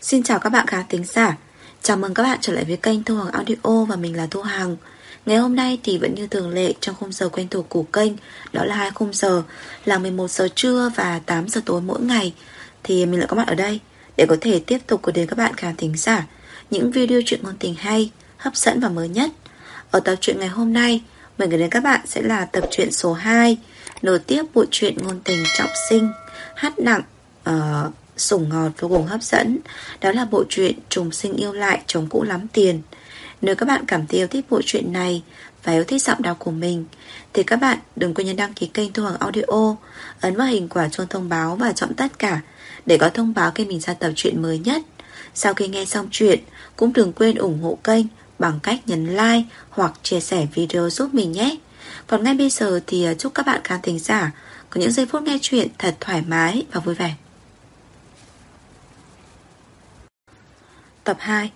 Xin chào các bạn khán thính giả. Chào mừng các bạn trở lại với kênh Thu Hằng Audio và mình là Thu Hằng. Ngày hôm nay thì vẫn như thường lệ trong khung giờ quen thuộc của kênh, đó là hai khung giờ là 11 giờ trưa và 8 giờ tối mỗi ngày. Thì mình lại có mặt ở đây để có thể tiếp tục gửi đến các bạn khán thính giả những video truyện ngôn tình hay, hấp dẫn và mới nhất. Ở tập truyện ngày hôm nay, mình gửi đến các bạn sẽ là tập truyện số 2, nối tiếp bộ truyện ngôn tình trọng sinh, hát nặng, sủng ngọt vô cùng hấp dẫn. Đó là bộ truyện Trùng Sinh Yêu Lại Chồng Cũ Lắm Tiền. Nếu các bạn cảm thấy yêu thích bộ truyện này và yêu thích giọng đọc của mình thì các bạn đừng quên nhấn đăng ký kênh Thu Hằng Audio, ấn vào hình quả chuông thông báo và chọn tất cả để có thông báo khi mình ra tập truyện mới nhất. Sau khi nghe xong truyện, cũng đừng quên ủng hộ kênh bằng cách nhấn like hoặc chia sẻ video giúp mình nhé. Còn ngay bây giờ thì chúc các bạn khán thính giả có những giây phút nghe truyện thật thoải mái và vui vẻ. Tập 2.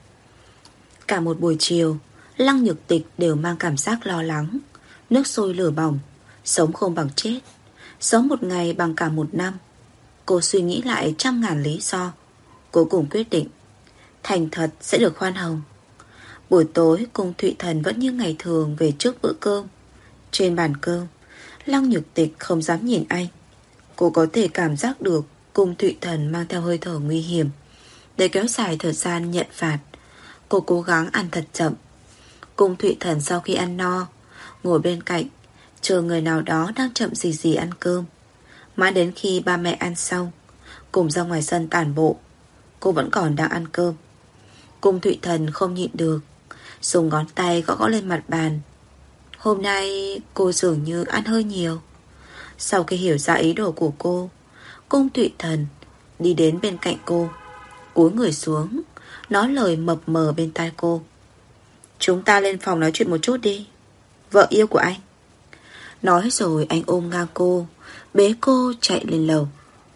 Cả một buổi chiều, Lăng Nhược Tịch đều mang cảm giác lo lắng. Nước sôi lửa bỏng, sống không bằng chết, sống một ngày bằng cả một năm. Cô suy nghĩ lại trăm ngàn lý do, cuối cùng quyết định thành thật sẽ được khoan hồng. Buổi tối Cung Thụy Thần vẫn như ngày thường về trước bữa cơm. Trên bàn cơm, Lăng Nhược Tịch không dám nhìn anh. Cô có thể cảm giác được Cung Thụy Thần mang theo hơi thở nguy hiểm. Để kéo dài thời gian nhận phạt, cô cố gắng ăn thật chậm. Cung Thụy Thần sau khi ăn no, ngồi bên cạnh chờ người nào đó đang chậm gì ăn cơm. Mãi đến khi ba mẹ ăn xong, cùng ra ngoài sân tản bộ, cô vẫn còn đang ăn cơm. Cung Thụy Thần không nhịn được, dùng ngón tay gõ lên mặt bàn. Hôm nay cô dường như ăn hơi nhiều. Sau khi hiểu ra ý đồ của cô, Cung Thụy Thần đi đến bên cạnh cô, cúi người xuống, nói lời mập mờ bên tai cô. Chúng ta lên phòng nói chuyện một chút đi, vợ yêu của anh. Nói rồi anh ôm ngang cô, bế cô chạy lên lầu.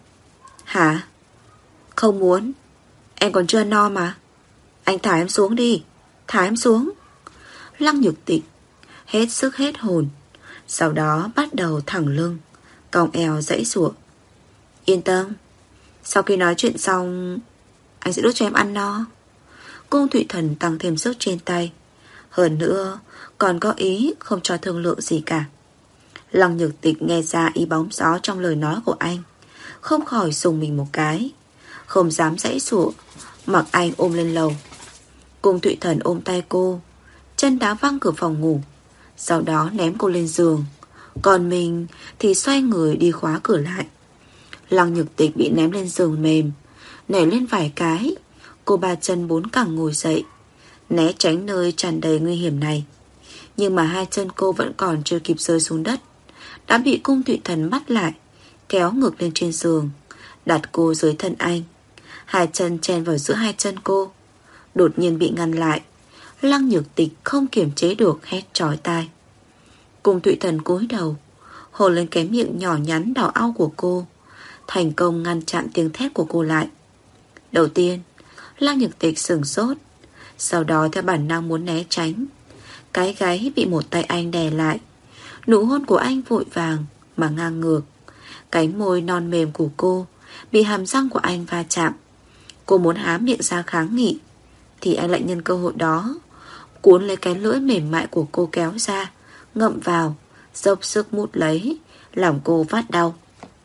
Hả? Không muốn, em còn chưa no mà. Anh thả em xuống đi, thả em xuống. Lăng Nhược Tịch hết sức hết hồn, sau đó bắt đầu thẳng lưng, cong eo giãy giụa. Yên tâm, sau khi nói chuyện xong anh sẽ đút cho em ăn no. Cung Thụy Thần tăng thêm sức trên tay, hơn nữa còn có ý không cho thương lượng gì cả. Lăng Nhược Tịch nghe ra ý bóng gió trong lời nói của anh, không khỏi dùng mình một cái, không dám giãy giụa, mặc anh ôm lên lầu. Cung Thụy Thần ôm tay cô, chân đá văng cửa phòng ngủ, sau đó ném cô lên giường. Còn mình thì xoay người đi khóa cửa lại. Lăng Nhược Tịch bị ném lên giường mềm, nảy lên vài cái. Cô ba chân bốn cẳng ngồi dậy, né tránh nơi tràn đầy nguy hiểm này. Nhưng mà hai chân cô vẫn còn chưa kịp rơi xuống đất, đã bị Cung Thụy Thần bắt lại, kéo ngược lên trên giường, đặt cô dưới thân anh. Hai chân chen vào giữa hai chân cô, đột nhiên bị ngăn lại. Lăng Nhược Tịch không kiềm chế được hét chói tai. Cung Thụy Thần cúi đầu, hôn lên cái miệng nhỏ nhắn đỏ au của cô, thành công ngăn chặn tiếng thét của cô lại. Đầu tiên, Lăng Nhược Tịch sửng sốt, sau đó theo bản năng muốn né tránh. Cái gáy bị một tay anh đè lại. Nụ hôn của anh vội vàng mà ngang ngược. Cánh môi non mềm của cô bị hàm răng của anh va chạm. Cô muốn há miệng ra kháng nghị, thì anh lại nhân cơ hội đó cuốn lấy cái lưỡi mềm mại của cô kéo ra, ngậm vào, dốc sức mút lấy, làm cô phát đau.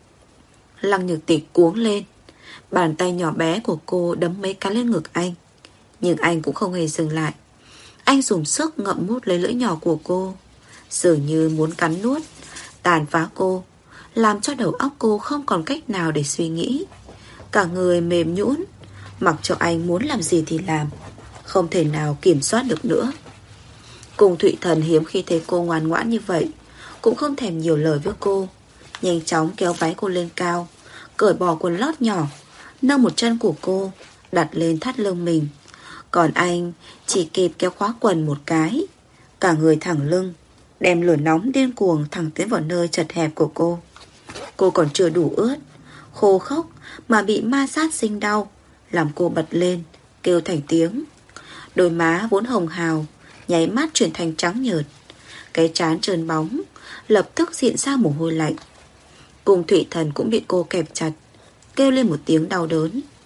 Lăng Nhược Tịch cuống lên, bàn tay nhỏ bé của cô đấm mấy cái lên ngực anh. Nhưng anh cũng không hề dừng lại. Anh dùng sức ngậm mút lấy lưỡi nhỏ của cô, dường như muốn cắn nuốt, tàn phá cô, làm cho đầu óc cô không còn cách nào để suy nghĩ. Cả người mềm nhũn, mặc cho anh muốn làm gì thì làm, không thể nào kiểm soát được nữa. Cung Thụy Thần hiếm khi thấy cô ngoan ngoãn như vậy, cũng không thèm nhiều lời với cô, nhanh chóng kéo váy cô lên cao, cởi bỏ quần lót nhỏ, nâng một chân của cô đặt lên thắt lưng mình. Còn anh chỉ kịp kéo khóa quần một cái, cả người thẳng lưng, đem lửa nóng điên cuồng thẳng tiến vào nơi chật hẹp của cô. Cô còn chưa đủ ướt, khô khốc mà bị ma sát sinh đau, làm cô bật lên, kêu thành tiếng. Đôi má vốn hồng hào nháy mắt chuyển thành trắng nhợt, cái trán trơn bóng lập tức hiện ra mồ hôi lạnh. Cung Thụy Thần cũng bị cô kẹp chặt, kêu lên một tiếng đau đớn.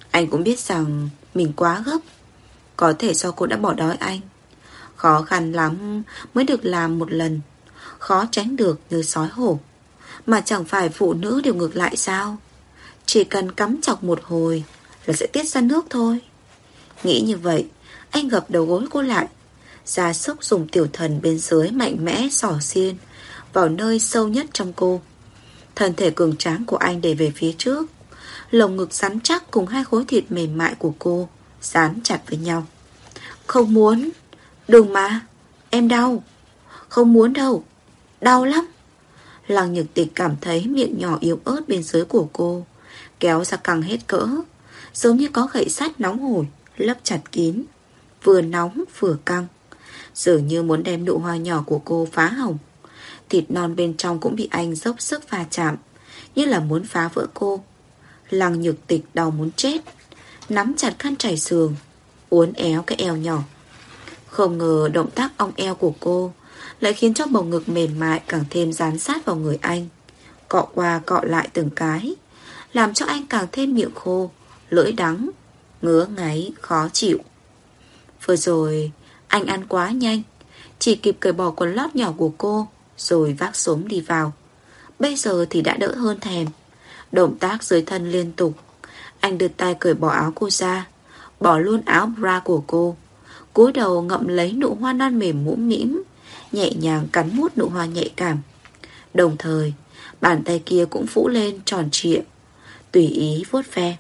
Anh cũng biết rằng mình quá gấp. Có thể do cô đã bỏ đói anh. Khó khăn lắm mới được làm một lần, khó tránh được như sói hổ. Mà chẳng phải phụ nữ đều ngược lại sao? Chỉ cần cắm chọc một hồi là sẽ tiết ra nước thôi. Nghĩ như vậy, anh gập đầu gối cô lại, ra sức dùng tiểu thần bên dưới mạnh mẽ xỏ xiên vào nơi sâu nhất trong cô. Thân thể cường tráng của anh đẩy về phía trước, lồng ngực rắn chắc cùng hai khối thịt mềm mại của cô dán chặt với nhau. Không muốn. Đừng mà, em đau. Không muốn đâu, đau lắm. Lăng Nhược Tịch cảm thấy miệng nhỏ yếu ớt bên dưới của cô kéo ra căng hết cỡ, giống như có gậy sắt nóng hổi lấp chặt kín, vừa nóng vừa căng, dường như muốn đem nụ hoa nhỏ của cô phá hỏng. Thịt non bên trong cũng bị anh dốc sức va chạm, như là muốn phá vỡ cô. Lăng Nhược Tịch đau muốn chết, nắm chặt khăn trải giường, uốn éo cái eo nhỏ. Không ngờ động tác ong eo của cô lại khiến cho bầu ngực mềm mại càng thêm dán sát vào người anh, cọ qua cọ lại từng cái, làm cho anh càng thêm miệng khô, lưỡi đắng, ngứa ngáy, khó chịu. Vừa rồi anh ăn quá nhanh, chỉ kịp cởi bỏ quần lót nhỏ của cô rồi vác xốm đi vào. Bây giờ thì đã đỡ hơn thèm. Động tác dưới thân liên tục. Anh đưa tay cởi bỏ áo cô ra, bỏ luôn áo bra của cô, cúi đầu ngậm lấy nụ hoa non mềm mũm mĩm, nhẹ nhàng cắn mút nụ hoa nhạy cảm. Đồng thời bàn tay kia cũng phủ lên tròn trịa, tùy ý vuốt ve.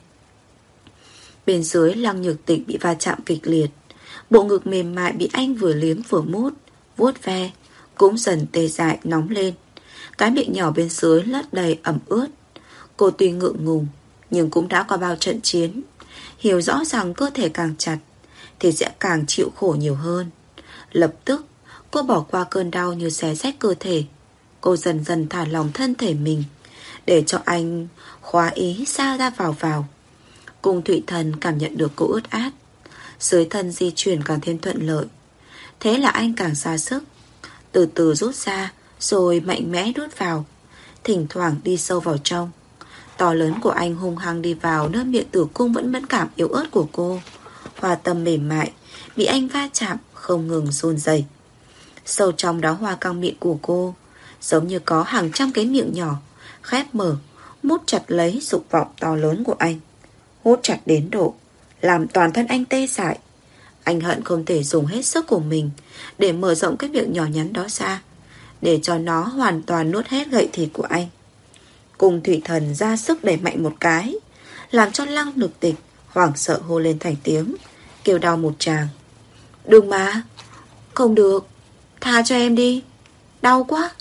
Bên dưới Lăng Nhược Tịch bị va chạm kịch liệt, bộ ngực mềm mại bị anh vừa liếm vừa mút, vuốt ve cũng dần tê dại nóng lên. Cái miệng nhỏ bên dưới lất đầy ẩm ướt. Cô tuy ngượng ngùng nhưng cũng đã qua bao trận chiến, hiểu rõ rằng cơ thể càng chặt thì sẽ càng chịu khổ nhiều hơn. Lập tức cô bỏ qua cơn đau như xé rách cơ thể. Cô dần dần thả lỏng thân thể mình, để cho anh khóa ý ra ra vào. Cung Thụy Thần cảm nhận được cô ướt át, dưới thân di chuyển càng thêm thuận lợi. Thế là anh càng ra sức, từ từ rút ra rồi mạnh mẽ đút vào, thỉnh thoảng đi sâu vào trong. To lớn của anh hung hăng đi vào nơi miệng tử cung vẫn mẫn cảm yếu ớt của cô. Hoa tâm mềm mại bị anh va chạm không ngừng run rẩy. Sâu trong đó hoa căng miệng của cô, giống như có hàng trăm cái miệng nhỏ khép mở, mút chặt lấy dục vọng to lớn của anh, hút chặt đến độ làm toàn thân anh tê dại. Anh hận không thể dùng hết sức của mình để mở rộng cái miệng nhỏ nhắn đó ra, để cho nó hoàn toàn nuốt hết gậy thịt của anh. Cung Thụy Thần ra sức đẩy mạnh một cái, làm cho Lăng Nhược Tịch hoảng sợ hô lên thành tiếng, kêu đau một tràng. Đừng mà, không được, tha cho em đi, đau quá.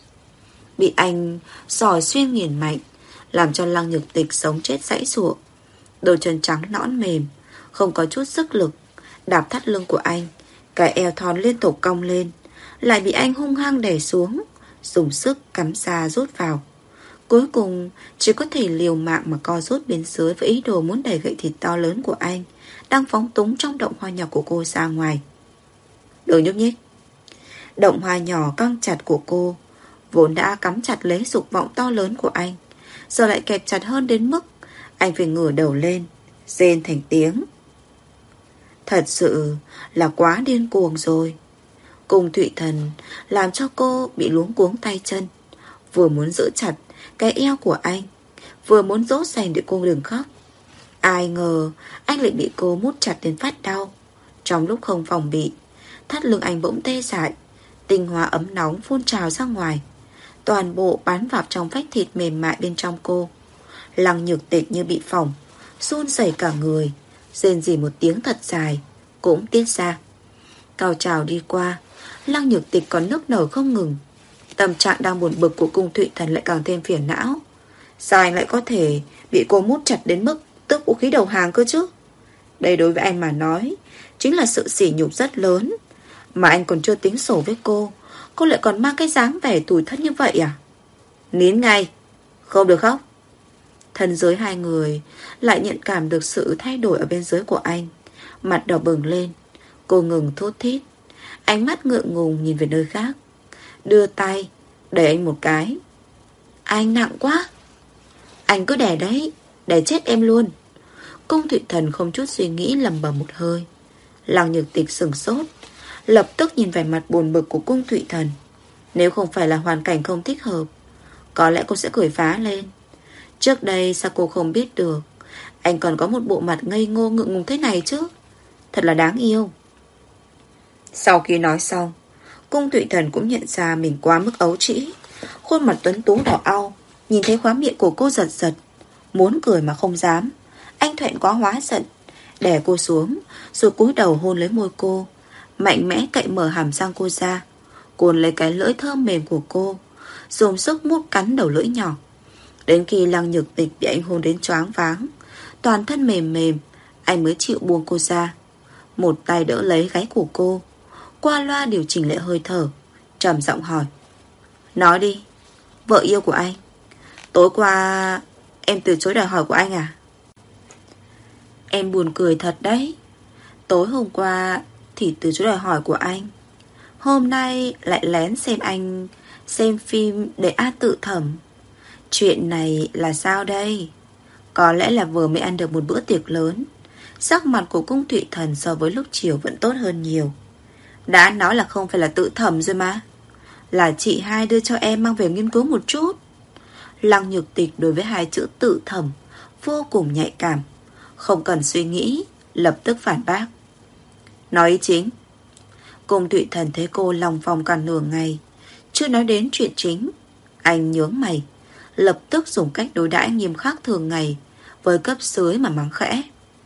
Bị anh giỏi xuyên nghiền mạnh, làm cho Lăng Nhược Tịch sống chết giãy giụa. Đôi chân trắng nõn mềm, không có chút sức lực, đạp thắt lưng của anh, cái eo thon liên tục cong lên, lại bị anh hung hăng đè xuống, dùng sức cắm ra rút vào. Cuối cùng chỉ có thể liều mạng mà co rút bên dưới, với ý đồ muốn đẩy gậy thịt to lớn của anh đang phóng túng trong động hoa nhỏ của cô ra ngoài. Đừng nhúc nhích. Động hoa nhỏ căng chặt của cô vốn đã cắm chặt lấy dục vọng to lớn của anh, giờ lại kẹp chặt hơn đến mức anh phải ngửa đầu lên, rên thành tiếng. Thật sự là quá điên cuồng rồi. Cung Thụy Thần làm cho cô bị luống cuống tay chân, vừa muốn giữ chặt cái eo của anh, vừa muốn dỗ dành để cô đừng khóc. Ai ngờ anh lại bị cô mút chặt đến phát đau. Trong lúc không phòng bị, thắt lưng anh bỗng tê dại, tinh hoa ấm nóng phun trào ra ngoài, toàn bộ bắn vào trong vách thịt mềm mại bên trong cô. Lăng Nhược Tịch như bị phỏng, run rẩy cả người, rên rỉ một tiếng thật dài cũng tiết ra. Cao trào đi qua, Lăng Nhược Tịch còn nức nở không ngừng. Tâm trạng đang buồn bực của Cung Thụy Thần lại càng thêm phiền não. Sao anh lại có thể bị cô mút chặt đến mức tước vũ khí đầu hàng cơ chứ? Đây đối với anh mà nói chính là sự sỉ nhục rất lớn. Mà anh còn chưa tính sổ với cô lại còn mang cái dáng vẻ tủi thân như vậy à? Nín ngay, không được khóc. Thân dưới hai người lại nhận cảm được sự thay đổi ở bên dưới của anh. Mặt đỏ bừng lên, cô ngừng thốt thít, ánh mắt ngượng ngùng nhìn về nơi khác, đưa tay đẩy anh một cái. Anh nặng quá. Anh cứ đè đấy, đè chết em luôn. Cung Thụy Thần không chút suy nghĩ lẩm bẩm một hơi. Lăng Nhược Tịch sửng sốt, lập tức nhìn vẻ mặt buồn bực của Cung Thụy Thần. Nếu không phải là hoàn cảnh không thích hợp, có lẽ cô sẽ cười phá lên. Trước đây sao cô không biết được anh còn có một bộ mặt ngây ngô ngượng ngùng thế này chứ? Thật là đáng yêu. Sau khi nói xong, Cung Thụy Thần cũng nhận ra mình quá mức ấu trĩ. Khuôn mặt tuấn tú đỏ au, nhìn thấy khóe miệng của cô giật giật, muốn cười mà không dám. Anh thẹn quá hóa giận, đè cô xuống, rồi cúi đầu hôn lấy môi cô, mạnh mẽ cậy mở hàm răng cô ra, cuốn lấy cái lưỡi thơm mềm của cô, dùng sức mút cắn đầu lưỡi nhỏ. Đến khi Lăng Nhược Tịch bị anh hôn đến choáng váng, toàn thân mềm mềm, anh mới chịu buông cô ra. Một tay đỡ lấy gáy của cô, qua loa điều chỉnh lại hơi thở, trầm giọng hỏi: nói đi, vợ yêu của anh, tối qua em từ chối đòi hỏi của anh à? Em buồn cười thật đấy. Tối hôm qua thì từ chối đòi hỏi của anh, hôm nay lại lén xem anh xem phim để tự thẩm. Chuyện này là sao đây? Có lẽ là vừa mới ăn được một bữa tiệc lớn. Sắc mặt của Cung Thụy Thần so với lúc chiều vẫn tốt hơn nhiều. Đã nói là không phải là tự thẩm rồi mà, là chị hai đưa cho em mang về nghiên cứu một chút. Lăng Nhược Tịch đối với hai chữ tự thẩm vô cùng nhạy cảm, không cần suy nghĩ, lập tức phản bác: nói ý chính. Cung Thụy Thần thấy cô lòng vòng cả nửa ngày, chưa nói đến chuyện chính. Anh nhướng mày, lập tức dùng cách đối đãi nghiêm khắc thường ngày với cấp dưới mà mắng khẽ: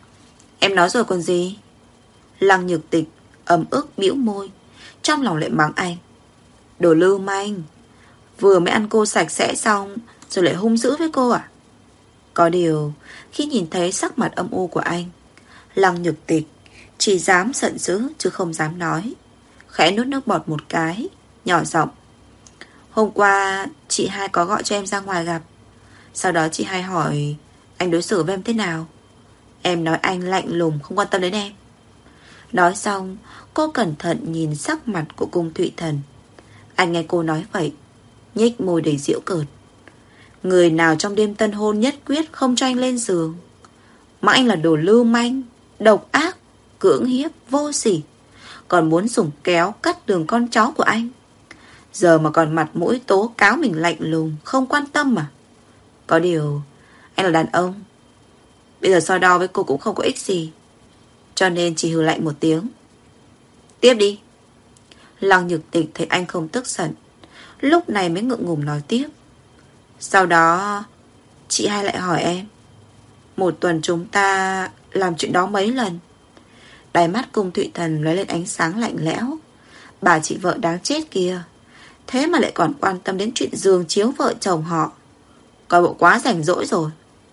em nói rồi còn gì? Lăng Nhược Tịch ấm ức bĩu môi, trong lòng lại mắng anh: đồ lưu manh, vừa mới ăn cô sạch sẽ xong rồi lại hung dữ với cô à? Có điều khi nhìn thấy sắc mặt âm u của anh, Lăng Nhược Tịch chỉ dám giận dữ chứ không dám nói. Khẽ nuốt nước bọt một cái, nhỏ giọng: hôm qua chị hai có gọi cho em ra ngoài gặp. Sau đó chị hai hỏi anh đối xử với em thế nào. Em nói anh lạnh lùng, không quan tâm đến em. Nói xong, cô cẩn thận nhìn sắc mặt của Cung Thụy Thần. Anh nghe cô nói vậy, nhếch môi đầy giễu cợt: người nào trong đêm tân hôn nhất quyết không cho anh lên giường, mà anh là đồ lưu manh, độc ác, cưỡng hiếp, vô sỉ, còn muốn dùng kéo cắt đường con cháu của anh. Giờ mà còn mặt mũi tố cáo mình lạnh lùng, không quan tâm mà. Có điều anh là đàn ông, bây giờ so đo với cô cũng không có ích gì, cho nên chỉ hừ lạnh một tiếng: tiếp đi. Lăng Nhược Tịch thấy anh không tức giận, lúc này mới ngượng ngùng nói tiếp: sau đó chị hai lại hỏi em, một tuần chúng ta làm chuyện đó mấy lần? Đáy mắt Cung Thụy Thần lóe lên ánh sáng lạnh lẽo. Bà chị vợ đáng chết kia, thế mà lại còn quan tâm đến chuyện giường chiếu vợ chồng họ, coi bộ quá rảnh rỗi rồi.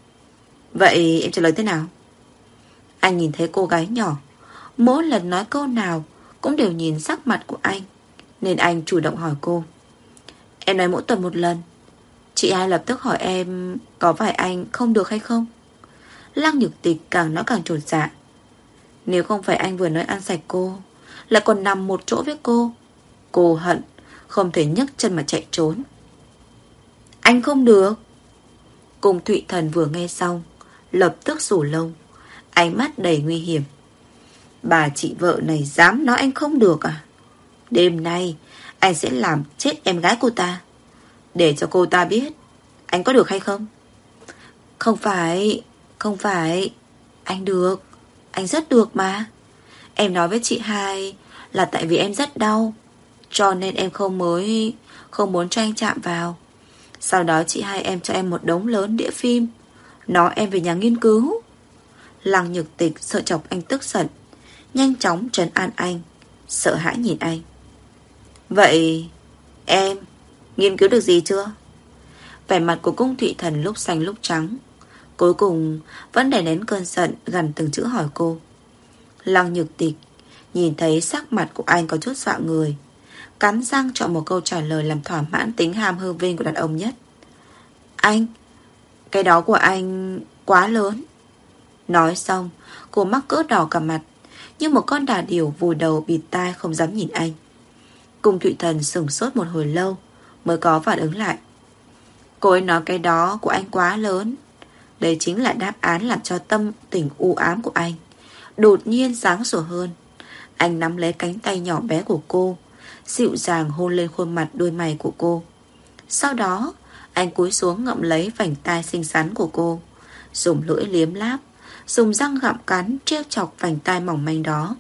Vậy em trả lời thế nào? Anh nhìn thấy cô gái nhỏ, mỗi lần nói câu nào cũng đều nhìn sắc mặt của anh, nên anh chủ động hỏi cô: em nói mỗi tuần một lần. Chị hai lập tức hỏi em có phải anh không được hay không. Lăng Nhược Tịch càng nói càng chột dạ. Nếu không phải anh vừa nói ăn sạch cô, lại còn nằm một chỗ với cô hận không thể nhấc chân mà chạy trốn. Anh không được. Cung Thụy Thần vừa nghe xong, lập tức rủ lông, ánh mắt đầy nguy hiểm. Bà chị vợ này dám nói anh không được à? Đêm nay anh sẽ làm chết em gái cô ta, để cho cô ta biết anh có được hay không. Không phải, anh được, anh rất được mà. Em nói với chị hai là tại vì em rất đau, cho nên em không muốn cho anh chạm vào. Sau đó chị hai em cho em một đống lớn đĩa phim, nói em về nhà nghiên cứu. Lăng Nhược Tịch sợ chọc anh tức giận, nhanh chóng trấn an anh, sợ hãi nhìn anh. Vậy em nghiên cứu được gì chưa? Vẻ mặt của Cung Thụy Thần lúc xanh lúc trắng, cuối cùng vẫn đè nén cơn giận, gằn từng chữ hỏi cô. Lăng Nhược Tịch nhìn thấy sắc mặt của anh có chút dọa người, cắn răng chọn một câu trả lời làm thỏa mãn tính ham hư vinh của đàn ông nhất. Anh, cái đó của anh quá lớn. Nói xong, cô mắc cỡ đỏ cả mặt, như một con đà điểu vùi đầu bịt tai không dám nhìn anh. Cung Thụy Thần sửng sốt một hồi lâu mới có phản ứng lại. Cô ấy nói cái đó của anh quá lớn, Đây chính là đáp án làm cho tâm tình u ám của anh đột nhiên sáng sủa hơn. Anh nắm lấy cánh tay nhỏ bé của cô, dịu dàng hôn lên khuôn mặt đôi mày của cô. Sau đó anh cúi xuống ngậm lấy vành tai xinh xắn của cô, dùng lưỡi liếm láp, dùng răng gặm cắn trêu chọc vành tai mỏng manh đó.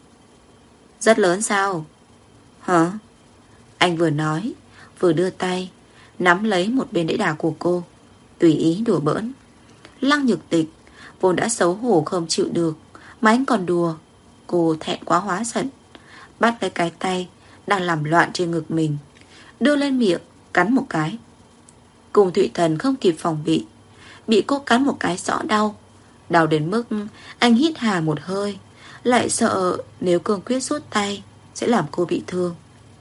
Rất lớn sao? Hả? Anh vừa nói vừa đưa tay nắm lấy một bên đẫy đà của cô, tùy ý đùa bỡn. Lăng Nhược Tịch vốn đã xấu hổ không chịu được, mà anh còn đùa. Cô thẹn quá hóa giận, bắt lấy cái tay đang làm loạn trên ngực mình, đưa lên miệng cắn một cái. Cùng Thụy Thần không kịp phòng bị cô cắn một cái rõ đau. Đau đến mức anh hít hà một hơi, lại sợ nếu cương quyết rút tay sẽ làm cô bị thương.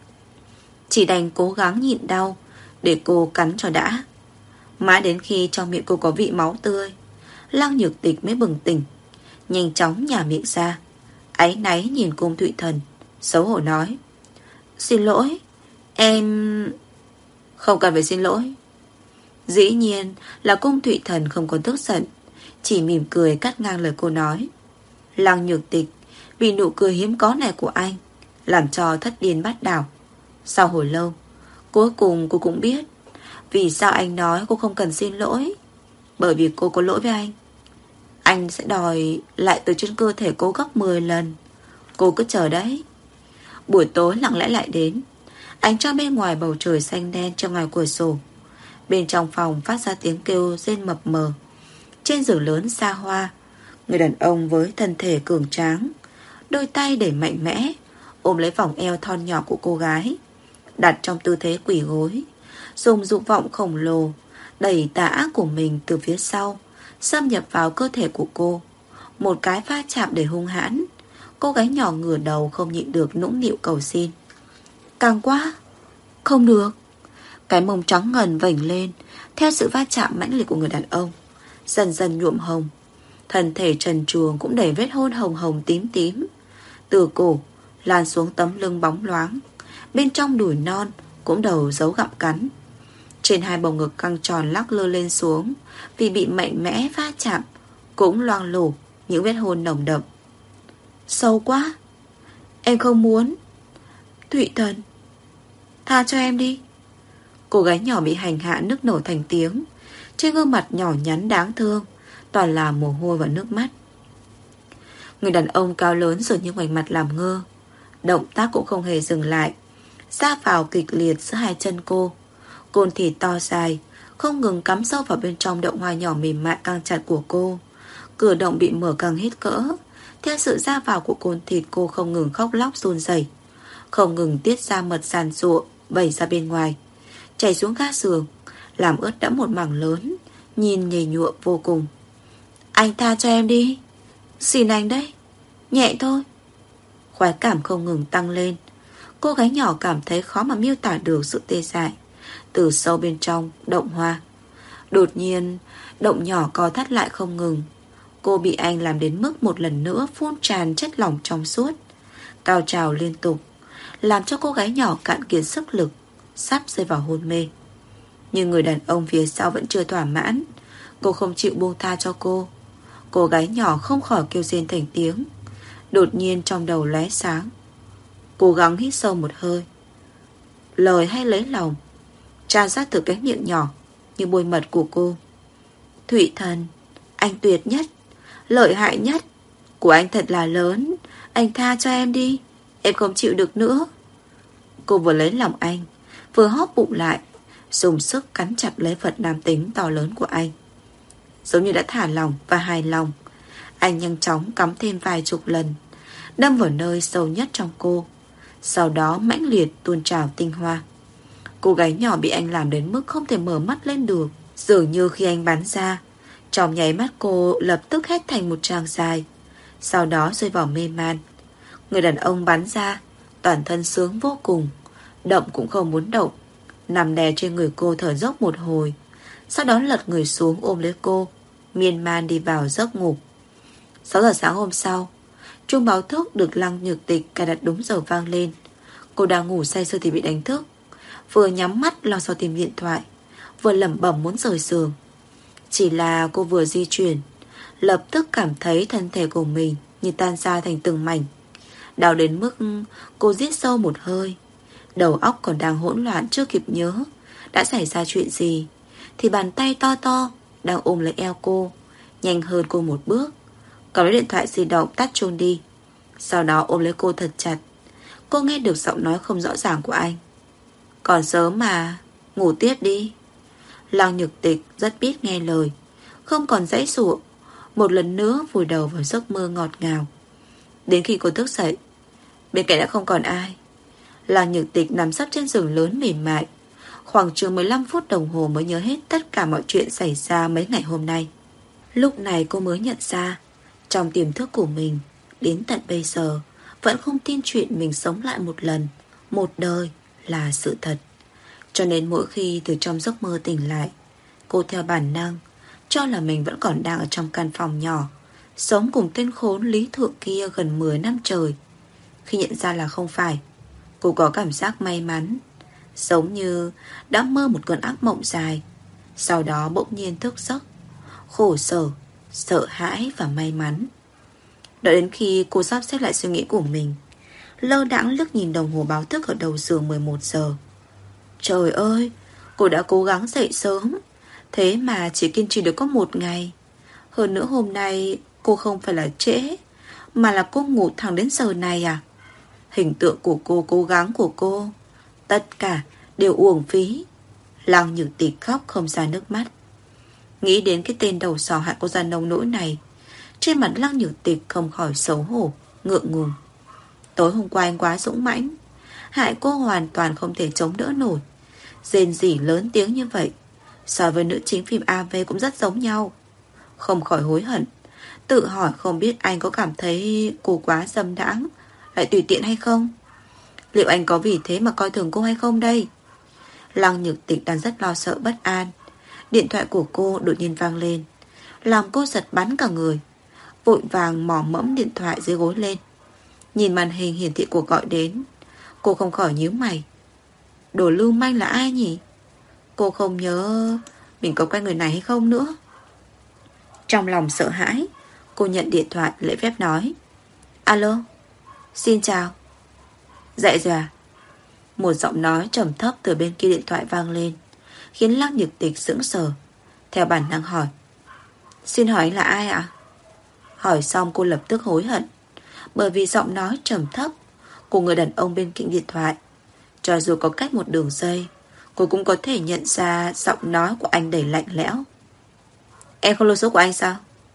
Chỉ đành cố gắng nhịn đau để cô cắn cho đã. Mãi đến khi trong miệng cô có vị máu tươi, Lăng Nhược Tịch mới bừng tỉnh, nhanh chóng nhả miệng ra, áy náy nhìn Cung Thụy Thần, xấu hổ nói: Xin lỗi, em... Không cần phải xin lỗi. Dĩ nhiên là Cung Thụy Thần không còn tức giận, chỉ mỉm cười cắt ngang lời cô nói. Lăng Nhược Tịch vì nụ cười hiếm có này của anh làm cho thất điên bát đảo. Sau hồi lâu, cuối cùng cô cũng biết vì sao anh nói cô không cần xin lỗi. Bởi vì cô có lỗi với anh. Anh sẽ đòi lại từ trên cơ thể cô gấp 10 lần. Cô cứ chờ đấy. Buổi tối lặng lẽ lại đến. Ánh trăng bên ngoài bầu trời xanh đen trong ngoài cửa sổ. Bên trong phòng phát ra tiếng kêu rên mập mờ. Trên giường lớn xa hoa, người đàn ông với thân thể cường tráng, đôi tay đẩy mạnh mẽ ôm lấy vòng eo thon nhỏ của cô gái, đặt trong tư thế quỳ gối, dùng dục vọng khổng lồ đẩy tà ác của mình từ phía sau xâm nhập vào cơ thể của cô. Một cái va chạm để hung hãn. Cô gái nhỏ ngửa đầu không nhịn được nũng nịu cầu xin. Càng quá. Không được. Cái mông trắng ngần vểnh lên theo sự va chạm mãnh liệt của người đàn ông, dần dần nhuộm hồng. Thân thể trần truồng cũng đầy vết hôn hồng hồng tím tím, từ cổ lan xuống tấm lưng bóng loáng. Bên trong đùi non cũng đầu dấu gặm cắn. Trên hai bầu ngực căng tròn lắc lơ lên xuống vì bị mạnh mẽ va chạm, cũng loang lổ những vết hôn nồng đậm. Sâu quá. Em không muốn. Thụy Thần, tha cho em đi. Cô gái nhỏ bị hành hạ nức nở thành tiếng. Trên gương mặt nhỏ nhắn đáng thương toàn là mồ hôi và nước mắt. Người đàn ông cao lớn dường như ngoảnh mặt làm ngơ, động tác cũng không hề dừng lại, ra vào kịch liệt giữa hai chân cô. Côn thịt to dài không ngừng cắm sâu vào bên trong động hoa nhỏ mềm mại căng chặt của cô. Cửa động bị mở càng hết cỡ. Theo sự ra vào của côn thịt, cô không ngừng khóc lóc run rẩy, không ngừng tiết ra mật giàn giụa vẩy ra bên ngoài, chảy xuống ga giường, làm ướt đẫm một mảng lớn, nhìn nhầy nhụa vô cùng. Anh tha cho em đi. Xin anh đấy. Nhẹ thôi. Khoái cảm không ngừng tăng lên. Cô gái nhỏ cảm thấy khó mà miêu tả được sự tê dại từ sâu bên trong động hoa. Đột nhiên động nhỏ co thắt lại không ngừng. Cô bị anh làm đến mức một lần nữa phun tràn chất lỏng trong suốt, cao trào liên tục, làm cho cô gái nhỏ cạn kiệt sức lực, sắp rơi vào hôn mê. Nhưng người đàn ông phía sau vẫn chưa thỏa mãn. Cô không chịu buông tha cho cô. Cô gái nhỏ không khỏi kêu rên thành tiếng. Đột nhiên trong đầu lóe sáng. Cố gắng hít sâu một hơi. Lời hay lấy lòng tràn ra từ cái miệng nhỏ như bôi mật của cô. Thụy Thần, anh tuyệt nhất, lợi hại nhất. Của anh thật là lớn. Anh tha cho em đi. Em không chịu được nữa. Cô vừa lấy lòng anh, vừa hóp bụng lại, dùng sức cắn chặt lấy vật nam tính to lớn của anh. Giống như đã thả lòng và hài lòng, anh nhanh chóng cắm thêm vài chục lần, đâm vào nơi sâu nhất trong cô. Sau đó mãnh liệt tuôn trào tinh hoa. Cô gái nhỏ bị anh làm đến mức không thể mở mắt lên được. Dường như khi anh bắn ra, trong nháy mắt cô lập tức hét thành một tràng dài, sau đó rơi vào mê man. Người đàn ông bắn ra, toàn thân sướng vô cùng, động cũng không muốn động, nằm đè trên người cô thở dốc một hồi, sau đó lật người xuống ôm lấy cô, miên man đi vào giấc ngủ. 6 giờ sáng hôm sau, chuông báo thức được Lăng Nhược Tịch cài đặt đúng giờ vang lên. Cô đang ngủ say sưa thì bị đánh thức, vừa nhắm mắt lo sau tìm điện thoại, vừa lẩm bẩm muốn rời giường. Chỉ là cô vừa di chuyển, lập tức cảm thấy thân thể của mình như tan ra thành từng mảnh. Đau đến mức cô rít sâu một hơi. Đầu óc còn đang hỗn loạn, chưa kịp nhớ đã xảy ra chuyện gì, thì bàn tay to to đang ôm lấy eo cô nhanh hơn cô một bước, cầm lấy điện thoại di động tắt chôn đi. Sau đó ôm lấy cô thật chặt. Cô nghe được giọng nói không rõ ràng của anh: "Còn sớm mà, ngủ tiếp đi." Lăng Nhược Tịch rất biết nghe lời, không còn giãy giụa, một lần nữa vùi đầu vào giấc mơ ngọt ngào. Đến khi cô thức dậy, bên cạnh đã không còn ai. Lăng Nhược Tịch nằm sấp trên giường lớn mềm mại, khoảng chừng 15 phút đồng hồ mới nhớ hết tất cả mọi chuyện xảy ra mấy ngày hôm nay. Lúc này cô mới nhận ra, trong tiềm thức của mình đến tận bây giờ vẫn không tin chuyện mình sống lại một lần, một đời là sự thật. Cho nên mỗi khi từ trong giấc mơ tỉnh lại, cô theo bản năng cho là mình vẫn còn đang ở trong căn phòng nhỏ, sống cùng tên khốn Lý Thượng kia gần 10 năm trời. Khi nhận ra là không phải, cô có cảm giác may mắn, giống như đã mơ một cơn ác mộng dài, sau đó bỗng nhiên thức giấc, khổ sở, sợ hãi và may mắn. Đợi đến khi cô sắp xếp lại suy nghĩ của mình, lơ đãng liếc nhìn đồng hồ báo thức ở đầu giường 11 giờ. Trời ơi, cô đã cố gắng dậy sớm, thế mà chỉ kiên trì được có một ngày. Hơn nữa hôm nay cô không phải là trễ, mà là cô ngủ thẳng đến giờ này à? Hình tượng của cô, cố gắng của cô, tất cả đều uổng phí. Lăng Nhược Tịch khóc không ra nước mắt. Nghĩ đến cái tên đầu sỏ hại cô ra nông nỗi này, trên mặt Lăng Nhược Tịch không khỏi xấu hổ, ngượng ngùng. Tối hôm qua anh quá dũng mãnh, hại cô hoàn toàn không thể chống đỡ nổi. Rên rỉ lớn tiếng như vậy, so với nữ chính phim AV cũng rất giống nhau. Không khỏi hối hận, tự hỏi không biết anh có cảm thấy cô quá dâm đãng, lại tùy tiện hay không. Liệu anh có vì thế mà coi thường cô hay không đây? Lăng Nhược Tịch đang rất lo sợ bất an. Điện thoại của cô đột nhiên vang lên, làm cô giật bắn cả người, vội vàng mò mẫm điện thoại dưới gối lên. Nhìn màn hình hiển thị cuộc gọi đến, cô không khỏi nhíu mày. Đồ lưu manh là ai nhỉ? Cô không nhớ mình có quen người này hay không nữa. Trong lòng sợ hãi, cô nhận điện thoại lễ phép nói: "Alo, xin chào." "Dậy rồi à?" Một giọng nói trầm thấp từ bên kia điện thoại vang lên, khiến Lăng Nhược Tịch sững sờ, theo bản năng hỏi: "Xin hỏi anh là ai ạ?" Hỏi xong cô lập tức hối hận, bởi vì giọng nói trầm thấp của người đàn ông bên cạnh điện thoại, cho dù có cách một đường dây, cô cũng có thể nhận ra giọng nói của anh đầy lạnh lẽo. "Em không lưu số của anh sao?"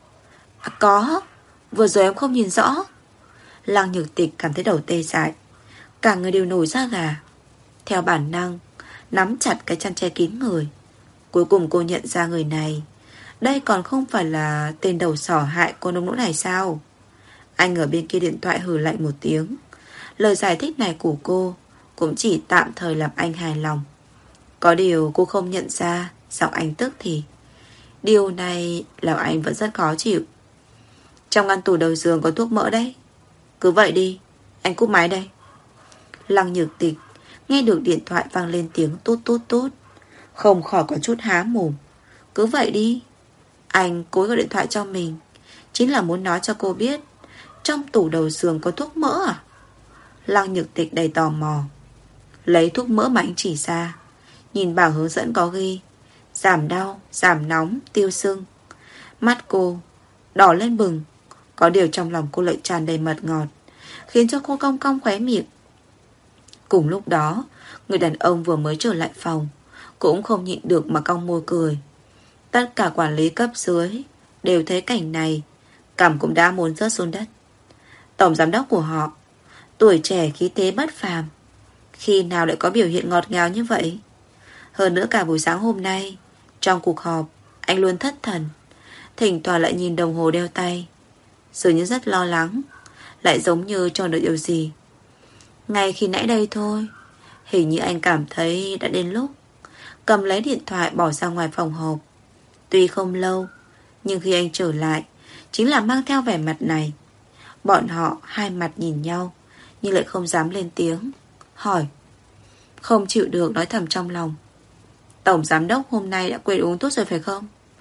Có, vừa rồi em không nhìn rõ." Lăng Nhược Tịch cảm thấy đầu tê dại, cả người đều nổi da gà. Theo bản năng nắm chặt cái chăn che kín người. Cuối cùng cô nhận ra người này, đây còn không phải là tên đầu sỏ hại cô nông nỗi này sao? Anh ở bên kia điện thoại hừ lạnh một tiếng. Lời giải thích này của cô cũng chỉ tạm thời làm anh hài lòng. Có điều cô không nhận ra giọng anh tức thì. Điều này làm anh vẫn rất khó chịu. "Trong ngăn tủ đầu giường có thuốc mỡ đấy. Cứ vậy đi, anh cúp máy đây." Lăng Nhược Tịch nghe được điện thoại vang lên tiếng tút tút tút, không khỏi có chút há mồm. Cứ vậy đi? Anh cố gọi điện thoại cho mình chính là muốn nói cho cô biết trong tủ đầu giường có thuốc mỡ à? Lăng Nhược Tịch đầy tò mò, lấy thuốc mỡ mà anh chỉ ra, nhìn bảng hướng dẫn có ghi giảm đau, giảm nóng, tiêu sưng. Mắt cô đỏ lên bừng. Có điều trong lòng cô lại tràn đầy mật ngọt, khiến cho cô cong cong khóe miệng. Cùng lúc đó, người đàn ông vừa mới trở lại phòng cũng không nhịn được mà cong môi cười. Tất cả quản lý cấp dưới đều thấy cảnh này, cằm cũng đã muốn rớt xuống đất. Tổng giám đốc của họ, tuổi trẻ khí thế bất phàm, khi nào lại có biểu hiện ngọt ngào như vậy? Hơn nữa cả buổi sáng hôm nay, trong cuộc họp, anh luôn thất thần, thỉnh thoảng lại nhìn đồng hồ đeo tay, dường như rất lo lắng, lại giống như cho đợi điều gì. Ngay khi nãy đây thôi, hình như anh cảm thấy đã đến lúc cầm lấy điện thoại bỏ ra ngoài phòng họp. Tuy không lâu, nhưng khi anh trở lại chính là mang theo vẻ mặt này. Bọn họ hai mặt nhìn nhau, nhưng lại không dám lên tiếng, hỏi. Không chịu được nói thầm trong lòng. Tổng giám đốc hôm nay đã quên uống thuốc rồi phải không?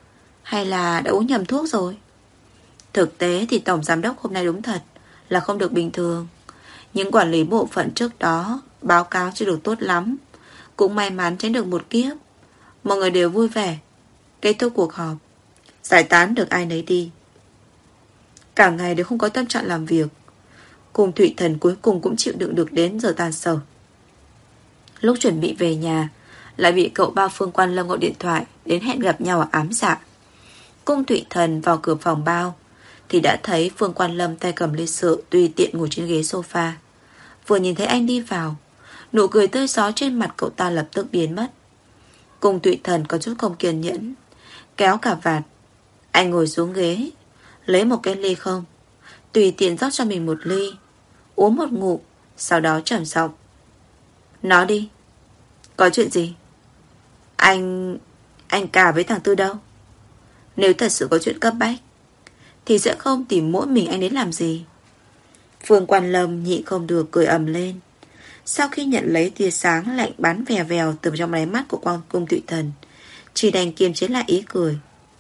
Hay là đã uống nhầm thuốc rồi? Thực tế thì tổng giám đốc hôm nay đúng thật là không được bình thường. Những quản lý bộ phận trước đó báo cáo chưa được tốt lắm, cũng may mắn tránh được một kiếp. Mọi người đều vui vẻ. Kết thúc cuộc họp, giải tán được ai nấy đi. Cả ngày đều không có tâm trạng làm việc. Cùng Thụy Thần cuối cùng cũng chịu đựng được đến giờ tan sở. Lúc chuẩn bị về nhà, lại bị cậu ba Phương Quan Lâm gọi điện thoại đến hẹn gặp nhau ở Ám Dạ. Cung Thụy Thần vào cửa phòng bao thì đã thấy Phương Quan Lâm tay cầm ly rượu tùy tiện ngồi trên ghế sofa. Vừa nhìn thấy anh đi vào, nụ cười tươi gió trên mặt cậu ta lập tức biến mất. Cung Thụy Thần có chút không kiên nhẫn, kéo cà vạt. Anh ngồi xuống ghế, lấy một cái ly không, tùy tiện rót cho mình một ly, uống một ngụm, sau đó trầm giọng: nói đi, có chuyện gì? Anh cà với thằng Tư đâu? Nếu thật sự có chuyện cấp bách thì sẽ không tìm mỗi mình anh đến làm gì. Phương Quan Lâm nhịn không được cười ầm lên. Sau khi nhận lấy tia sáng lạnh bắn vèo vèo từ trong đáy mắt của Cung Thụy Thần, chỉ đành kiềm chế lại ý cười.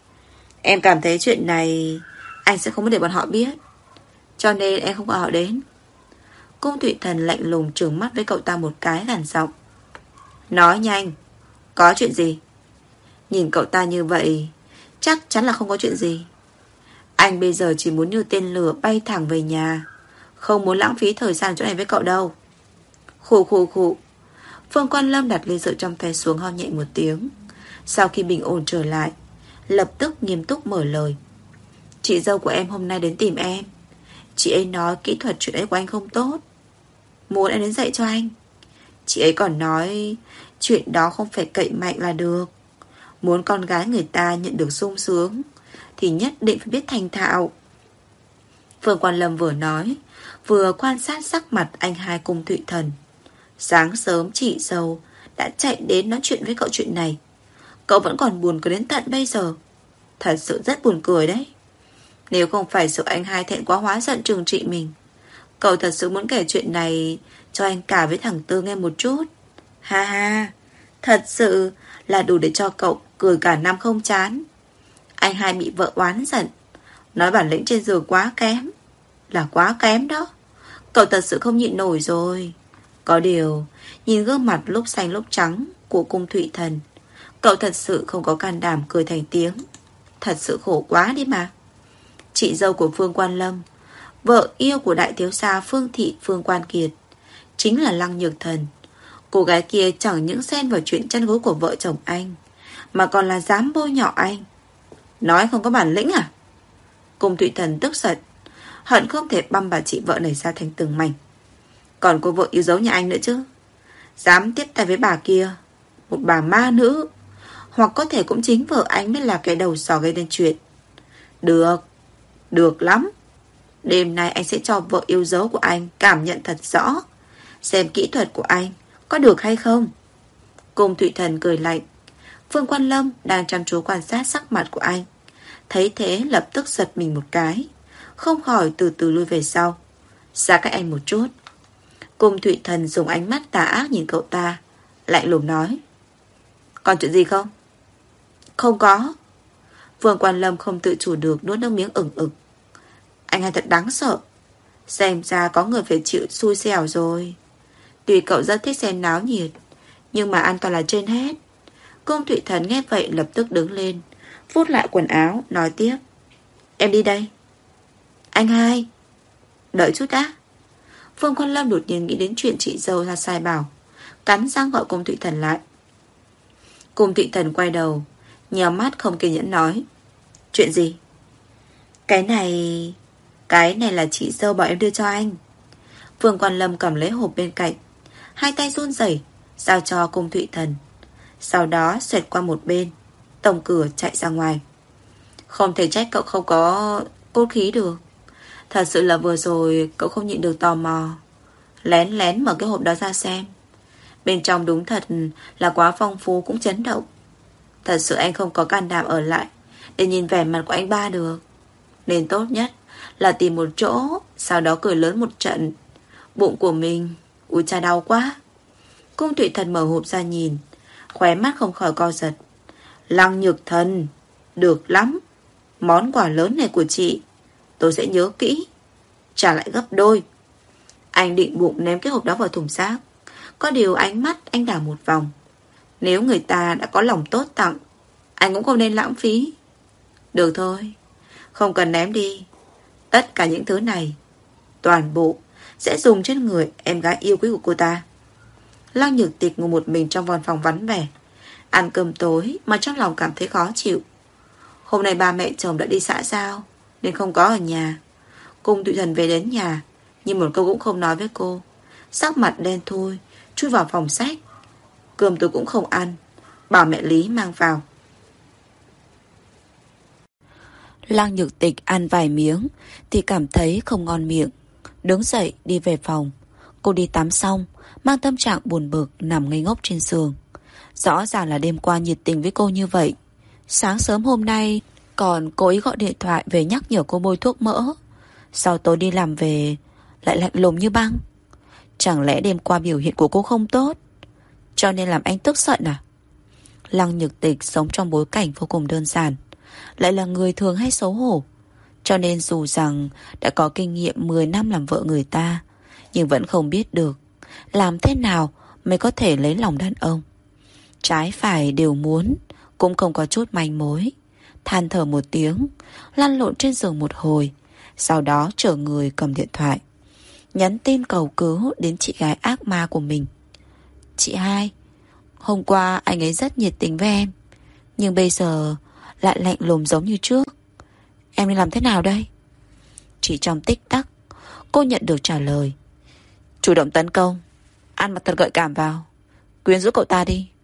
Em cảm thấy chuyện này anh sẽ không để bọn họ biết, cho nên em không gọi họ đến. Cung Thụy Thần lạnh lùng trừng mắt với cậu ta một cái, gằn giọng: nói nhanh, có chuyện gì? Nhìn cậu ta như vậy, chắc chắn là không có chuyện gì. Anh bây giờ chỉ muốn như tên lửa bay thẳng về nhà, không muốn lãng phí thời gian chỗ này với cậu đâu. Khụ khụ khụ. Phương Quan Lâm đặt ly rượu trong tay xuống, ho nhẹ một tiếng. Sau khi bình ổn trở lại, lập tức nghiêm túc mở lời. Chị dâu của em hôm nay đến tìm em. Chị ấy nói kỹ thuật chuyện ấy của anh không tốt, muốn em đến dạy cho anh. Chị ấy còn nói chuyện đó không phải cậy mạnh là được. Muốn con gái người ta nhận được sung sướng thì nhất định phải biết thành thạo. Phương Quan Lâm vừa nói, vừa quan sát sắc mặt anh hai Cung Thụy Thần. Sáng sớm chị dâu đã chạy đến nói chuyện với cậu chuyện này, cậu vẫn còn buồn cười đến tận bây giờ. Thật sự rất buồn cười đấy. Nếu không phải sợ anh hai thẹn quá hóa giận trừng trị mình, cậu thật sự muốn kể chuyện này cho anh cả với thằng Tư nghe một chút. Ha ha, thật sự là đủ để cho cậu cười cả năm không chán. Anh hai bị vợ oán giận, nói bản lĩnh trên giường quá kém, là quá kém đó. Cậu thật sự không nhịn nổi rồi. Có điều, nhìn gương mặt lúc xanh lúc trắng của Cung Thụy Thần, cậu thật sự không có can đảm cười thành tiếng. Thật sự khổ quá đi mà. Chị dâu của Phương Quan Lâm, vợ yêu của đại thiếu gia Phương Thị Phương Quan Kiệt, chính là Lăng Nhược Thần. Cô gái kia chẳng những xen vào chuyện chăn gối của vợ chồng anh, mà còn là dám bôi nhọ anh. Nói không có bản lĩnh à? Cung Thụy Thần tức giận, hận không thể băm bà chị vợ này ra thành từng mảnh. Còn cô vợ yêu dấu nhà anh nữa chứ, dám tiếp tay với bà kia, một bà ma nữ. Hoặc có thể cũng chính vợ anh mới là cái đầu sỏ gây nên chuyện. Được, được lắm. Đêm nay anh sẽ cho vợ yêu dấu của anh cảm nhận thật rõ, xem kỹ thuật của anh có được hay không. Cung Thụy Thần cười lạnh. Phương Quan Lâm đang chăm chú quan sát sắc mặt của anh, thấy thế lập tức giật mình một cái, không khỏi từ từ lui về sau, xa cách anh một chút. Cung Thụy Thần dùng ánh mắt tà ác nhìn cậu ta, lạnh lùng nói: còn chuyện gì không? Không có. Phương Quan Lâm không tự chủ được nuốt nước miếng ửng ực. Anh hai thật đáng sợ. Xem ra có người phải chịu xui xẻo rồi. Tuy cậu rất thích xem náo nhiệt, nhưng mà an toàn là trên hết. Cung Thụy Thần nghe vậy lập tức đứng lên, vuốt lại quần áo, nói tiếp: em đi đây. Anh hai, đợi chút đã. Phương Quan Lâm đột nhiên nghĩ đến chuyện chị dâu ra sai bảo, cắn răng gọi Cung Thụy Thần lại. Cung Thụy Thần quay đầu, nhíu mắt không kiên nhẫn nói: chuyện gì? Cái này là chị dâu bảo em đưa cho anh. Phương Quan Lâm cầm lấy hộp bên cạnh, hai tay run rẩy giao cho Cung Thụy Thần, sau đó xoẹt qua một bên, tổng cửa chạy ra ngoài. Không thể trách cậu không có cốt khí được. Thật sự là vừa rồi cậu không nhịn được tò mò, lén lén mở cái hộp đó ra xem. Bên trong đúng thật là quá phong phú cũng chấn động. Thật sự anh không có can đảm ở lại để nhìn vẻ mặt của anh ba được, nên tốt nhất là tìm một chỗ, sau đó cười lớn một trận. Bụng của mình, ui cha đau quá. Cung Thụy Thần mở hộp ra nhìn, khóe mắt không khỏi co giật. Lăng Nhược Thần, Được lắm. Món quà lớn này của chị tôi sẽ nhớ kỹ, trả lại gấp đôi. Anh định bụng ném cái hộp đó vào thùng rác. Có điều ánh mắt anh đảo một vòng. Nếu người ta đã có lòng tốt tặng, anh cũng không nên lãng phí. Được thôi, không cần ném đi. Tất cả những thứ này toàn bộ sẽ dùng trên người em gái yêu quý của cô ta. Lăng Nhược Tịch ngồi một mình trong văn phòng vắng vẻ, ăn cơm tối mà trong lòng cảm thấy khó chịu. Hôm nay ba mẹ chồng đã đi xã giao nên không có ở nhà. Cung Thụy Thần về đến nhà nhưng một câu cũng không nói với cô. Sắc mặt đen thui, chui vào phòng sách. Cơm tôi cũng không ăn, bảo mẹ Lý mang vào. Lăng Nhược Tịch ăn vài miếng thì cảm thấy không ngon miệng, đứng dậy đi về phòng. Cô đi tắm xong, mang tâm trạng buồn bực nằm ngây ngốc trên giường. Rõ ràng là đêm qua nhiệt tình với cô như vậy, sáng sớm hôm nay còn cố ý gọi điện thoại về nhắc nhở cô bôi thuốc mỡ. Sau tối đi làm về lại lạnh lùng như băng. Chẳng lẽ đêm qua biểu hiện của cô không tốt, cho nên làm anh tức giận à? Lăng Nhược Tịch sống trong bối cảnh vô cùng đơn giản, lại là người thường hay xấu hổ, cho nên dù rằng đã có kinh nghiệm 10 năm làm vợ người ta, nhưng vẫn không biết được làm thế nào mới có thể lấy lòng đàn ông. Trái phải đều muốn, cũng không có chút manh mối. Than thở một tiếng, lăn lộn trên giường một hồi, sau đó chở người cầm điện thoại, nhắn tin cầu cứu đến chị gái ác ma của mình. Chị hai, hôm qua anh ấy rất nhiệt tình với em, nhưng bây giờ lại lạnh lùng giống như trước. Em nên làm thế nào đây? Chỉ trong tích tắc, cô nhận được trả lời. Chủ động tấn công, ăn mặc thật gợi cảm vào, quyến rũ cậu ta đi.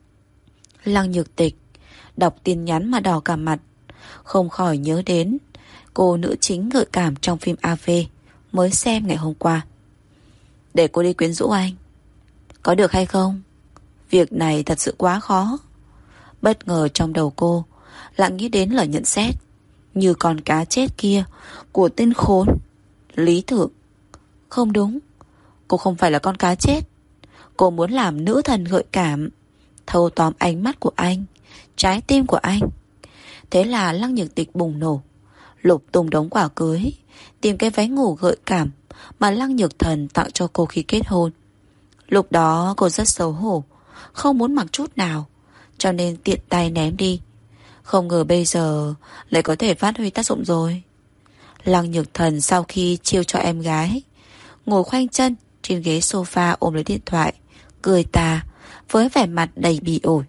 Lăng Nhược Tịch đọc tin nhắn mà đỏ cả mặt, không khỏi nhớ đến cô nữ chính gợi cảm trong phim AV mới xem ngày hôm qua. Để cô đi quyến rũ anh, có được hay không? Việc này thật sự quá khó. Bất ngờ trong đầu cô lại nghĩ đến lời nhận xét như con cá chết kia của tên khốn Lý Thượng. Không đúng, cô không phải là con cá chết. Cô muốn làm nữ thần gợi cảm, thâu tóm ánh mắt của anh, trái tim của anh. Thế là Lăng Nhược Tịch bùng nổ, lục tung đống quà cưới, tìm cái váy ngủ gợi cảm mà Lăng Nhược Thần tặng cho cô khi kết hôn. Lúc đó cô rất xấu hổ, không muốn mặc chút nào, cho nên tiện tay ném đi. Không ngờ bây giờ lại có thể phát huy tác dụng rồi. Lăng Nhược Thần sau khi chiêu cho em gái, ngồi khoanh chân trên ghế sofa ôm lấy điện thoại, cười tà với vẻ mặt đầy bỉ ổi.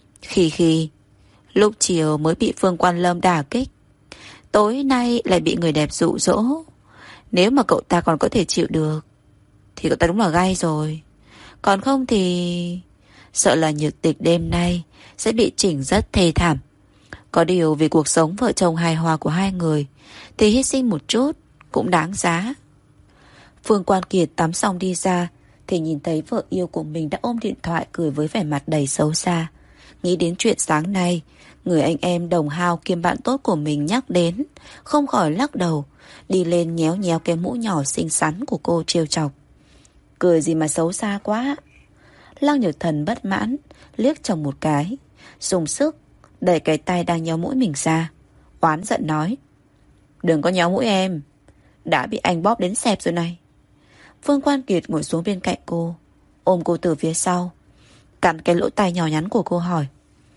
Khi lúc chiều mới bị Phương Quan Lâm đả kích, tối nay lại bị người đẹp dụ dỗ. Nếu mà cậu ta còn có thể chịu được thì cậu ta đúng là gay rồi. Còn không thì sợ là Nhược Tịch đêm nay sẽ bị chỉnh rất thê thảm. Có điều vì cuộc sống vợ chồng hài hòa của hai người thì hy sinh một chút cũng đáng giá. Phương Quan Kiệt tắm xong đi ra thì nhìn thấy vợ yêu của mình đã ôm điện thoại cười với vẻ mặt đầy xấu xa. Nghĩ đến chuyện sáng nay người anh em đồng hao kiêm bạn tốt của mình nhắc đến, không khỏi lắc đầu, đi lên nhéo nhéo cái mũ nhỏ xinh xắn của cô trêu chọc. Cười gì mà xấu xa quá. Lăng Nhược Thần bất mãn liếc chồng một cái, dùng sức đẩy cái tay đang nhéo mũi mình ra, oán giận nói. Đừng có nhéo mũi em, đã bị anh bóp đến xẹp rồi này. Phương Quan Kiệt ngồi xuống bên cạnh cô, ôm cô từ phía sau, cắn cái lỗ tai nhỏ nhắn của cô hỏi.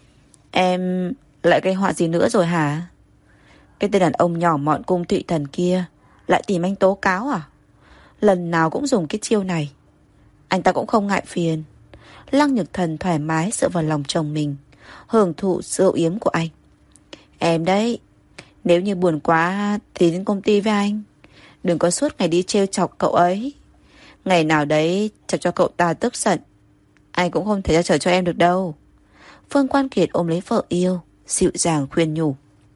Em lại gây họa gì nữa rồi hả? Cái tên đàn ông nhỏ mọn Cung Thụy Thần kia lại tìm anh tố cáo à? Lần nào cũng dùng cái chiêu này. Anh ta cũng không ngại phiền. Lăng Nhược Thần thoải mái dựa vào lòng chồng mình, hưởng thụ sự âu yếm của anh. Em đấy, nếu như buồn quá thì đến công ty với anh, đừng có suốt ngày đi trêu chọc cậu ấy. Ngày nào đấy chọc cho cậu ta tức giận, anh cũng không thể ra chở cho em được đâu. Phương Quan Kiệt ôm lấy vợ yêu, dịu dàng khuyên nhủ.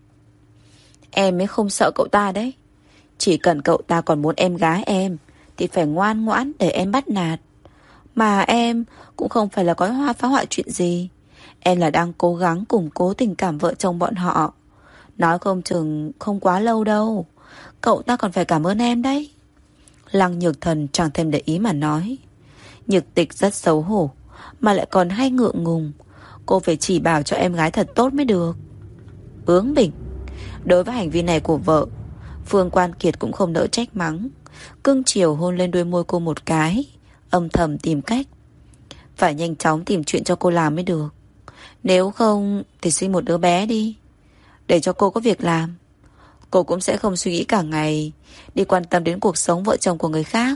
Em mới không sợ cậu ta đấy. Chỉ cần cậu ta còn muốn em gái em thì phải ngoan ngoãn để em bắt nạt. Mà em cũng không phải là có phá hoại chuyện gì. Em là đang cố gắng củng cố tình cảm vợ chồng bọn họ. Nói không chừng không quá lâu đâu, cậu ta còn phải cảm ơn em đấy. Lăng Nhược Thần chẳng thèm để ý mà nói. Nhược Tịch rất xấu hổ, mà lại còn hay ngượng ngùng. Cô phải chỉ bảo cho em gái thật tốt mới được. bướng bỉnh. Đối với hành vi này của vợ, Phương Quan Kiệt cũng không đỡ trách mắng, cưng chiều hôn lên đôi môi cô một cái, âm thầm tìm cách phải nhanh chóng tìm chuyện cho cô làm mới được. Nếu không thì sinh một đứa bé đi, để cho cô có việc làm. Cô cũng sẽ không suy nghĩ cả ngày đi quan tâm đến cuộc sống vợ chồng của người khác.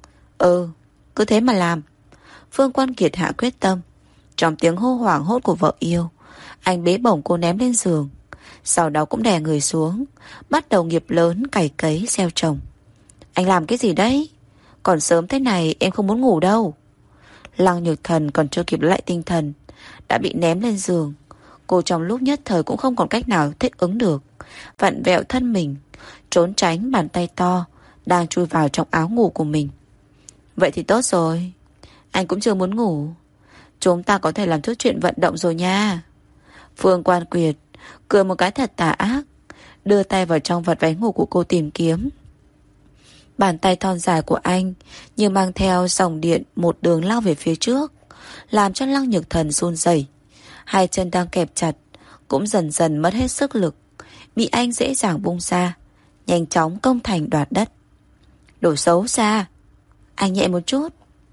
Cứ thế mà làm. Phương Quan Kiệt hạ quyết tâm. Trong tiếng hô hoảng hốt của vợ yêu, anh bế bổng cô ném lên giường, sau đó cũng đè người xuống, bắt đầu nghiệp lớn cày cấy gieo trồng. Anh làm cái gì đấy? Còn sớm thế này em không muốn ngủ đâu. Lăng Nhược Thần còn chưa kịp lại tinh thần đã bị ném lên giường. Cô trong lúc nhất thời cũng không còn cách nào thích ứng được, vặn vẹo thân mình, trốn tránh bàn tay to đang chui vào trong áo ngủ của mình. Vậy thì tốt rồi, anh cũng chưa muốn ngủ. Chúng ta có thể làm chút chuyện vận động rồi nha. Phương Quan Kiệt cười một cái thật tà ác, đưa tay vào trong vật váy ngủ của cô tìm kiếm. Bàn tay thon dài của anh như mang theo dòng điện một đường lao về phía trước, làm cho Lăng Nhược Thần run rẩy. Hai chân đang kẹp chặt cũng dần dần mất hết sức lực, bị anh dễ dàng bung ra, nhanh chóng công thành đoạt đất. Đồ xấu xa. Anh nhẹ một chút.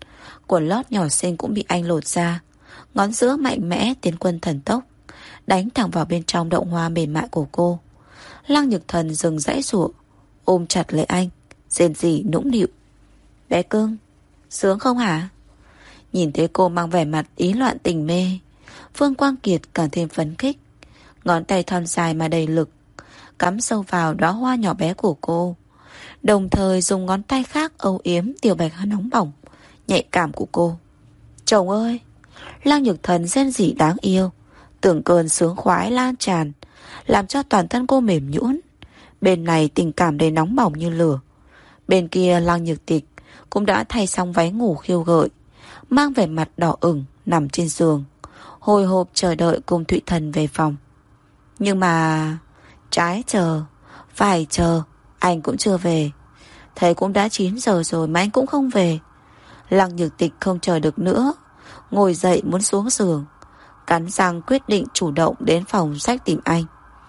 Quần lót nhỏ xinh cũng bị anh lột ra, ngón giữa mạnh mẽ tiến quân thần tốc, đánh thẳng vào bên trong động hoa mềm mại của cô. Lăng Nhược Thần dừng dãy giụa, ôm chặt lấy anh, rên rỉ nũng nịu. Bé cưng, sướng không hả? Nhìn thấy cô mang vẻ mặt ý loạn tình mê, Phương Quang Kiệt càng thêm phấn khích. Ngón tay thon dài mà đầy lực cắm sâu vào đóa hoa nhỏ bé của cô, đồng thời dùng ngón tay khác âu yếm tiểu bạch nóng bỏng nhạy cảm của cô. Chồng ơi! Lăng Nhược Thần rên rỉ đáng yêu, từng cơn sướng khoái lan tràn, làm cho toàn thân cô mềm nhũn. Bên này tình cảm đầy nóng bỏng như lửa, bên kia Lăng Nhược Tịch cũng đã thay xong váy ngủ khiêu gợi, mang vẻ mặt đỏ ửng nằm trên giường, hồi hộp chờ đợi cùng Thụy Thần về phòng. Nhưng mà trái chờ phải chờ, anh cũng chưa về. Thấy cũng đã 9 giờ rồi mà anh cũng không về. Lăng Nhược Tịch không chờ được nữa, ngồi dậy muốn xuống giường, cắn răng quyết định chủ động đến phòng sách tìm anh.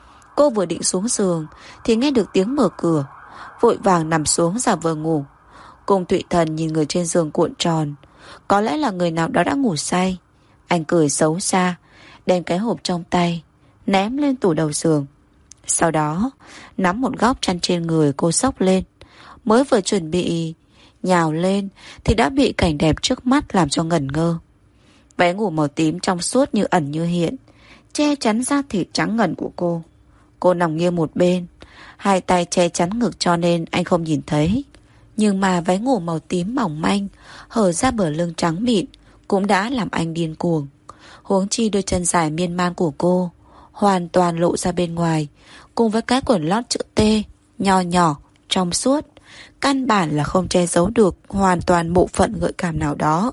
Cô vừa định xuống giường thì nghe được tiếng mở cửa, vội vàng nằm xuống giả vờ ngủ. Cùng Thụy Thần nhìn người trên giường cuộn tròn, có lẽ là người nào đó đã ngủ say. Anh cười xấu xa, đem cái hộp trong tay ném lên tủ đầu giường, sau đó nắm một góc chăn trên người cô xốc lên. Mới vừa chuẩn bị nhào lên thì đã bị cảnh đẹp trước mắt làm cho ngẩn ngơ. Váy ngủ màu tím trong suốt như ẩn như hiện, che chắn da thịt trắng ngần của cô. Cô nằm nghiêng một bên, hai tay che chắn ngực cho nên anh không nhìn thấy. Nhưng mà váy ngủ màu tím mỏng manh hở ra bờ lưng trắng mịn cũng đã làm anh điên cuồng. Huống chi đôi chân dài miên man của cô hoàn toàn lộ ra bên ngoài, cùng với cái quần lót chữ T nho nhỏ trong suốt, căn bản là không che giấu được hoàn toàn bộ phận gợi cảm nào đó.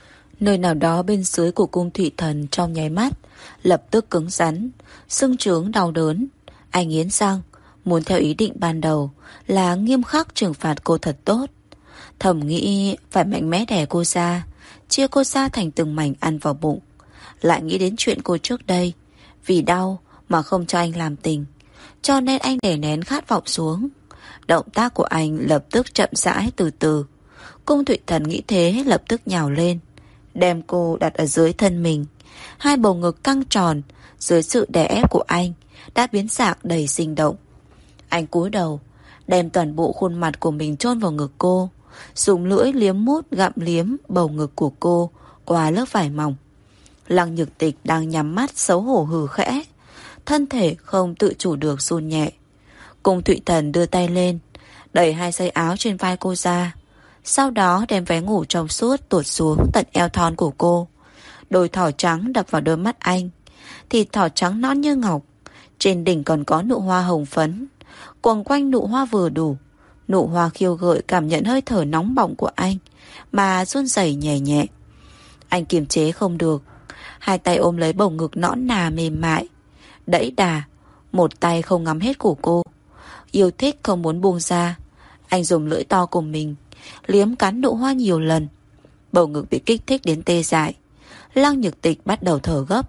Nơi nào đó bên dưới của cung Thụy Thần trong nháy mắt lập tức cứng rắn, sưng trướng đau đớn. Anh nghiến răng, muốn theo ý định ban đầu là nghiêm khắc trừng phạt cô thật tốt. Thầm nghĩ phải mạnh mẽ đè cô ra, chia cô ra thành từng mảnh ăn vào bụng. Lại nghĩ đến chuyện cô trước đây, vì đau mà không cho anh làm tình, cho nên anh đè nén khát vọng xuống. Động tác của anh lập tức chậm rãi từ từ. Cung Thụy Thần nghĩ thế lập tức nhào lên, đem cô đặt ở dưới thân mình. Hai bầu ngực căng tròn dưới sự đè ép của anh đã biến dạng đầy sinh động. Anh cúi đầu, đem toàn bộ khuôn mặt của mình chôn vào ngực cô, dùng lưỡi liếm mút gặm liếm bầu ngực của cô qua lớp vải mỏng. Lăng Nhược Tịch đang nhắm mắt xấu hổ hừ khẽ, thân thể không tự chủ được run nhẹ. Cung Thụy Thần đưa tay lên, đẩy hai dây áo trên vai cô ra, sau đó đem váy ngủ trong suốt tuột xuống tận eo thon của cô. Đôi thỏ trắng đập vào đôi mắt anh, thịt thỏ trắng nõn như ngọc, trên đỉnh còn có nụ hoa hồng phấn, quầng quanh nụ hoa vừa đủ. Nụ hoa khiêu gợi cảm nhận hơi thở nóng bỏng của anh mà run rẩy nhẹ nhẹ. Anh kiềm chế không được, hai tay ôm lấy bầu ngực nõn nà mềm mại, đẩy đà, một tay không ngắm hết của cô. Yêu thích không muốn buông ra, anh dùng lưỡi to của mình liếm cắn nụ hoa nhiều lần. Bầu ngực bị kích thích đến tê dại. Lăng Nhược Tịch bắt đầu thở gấp.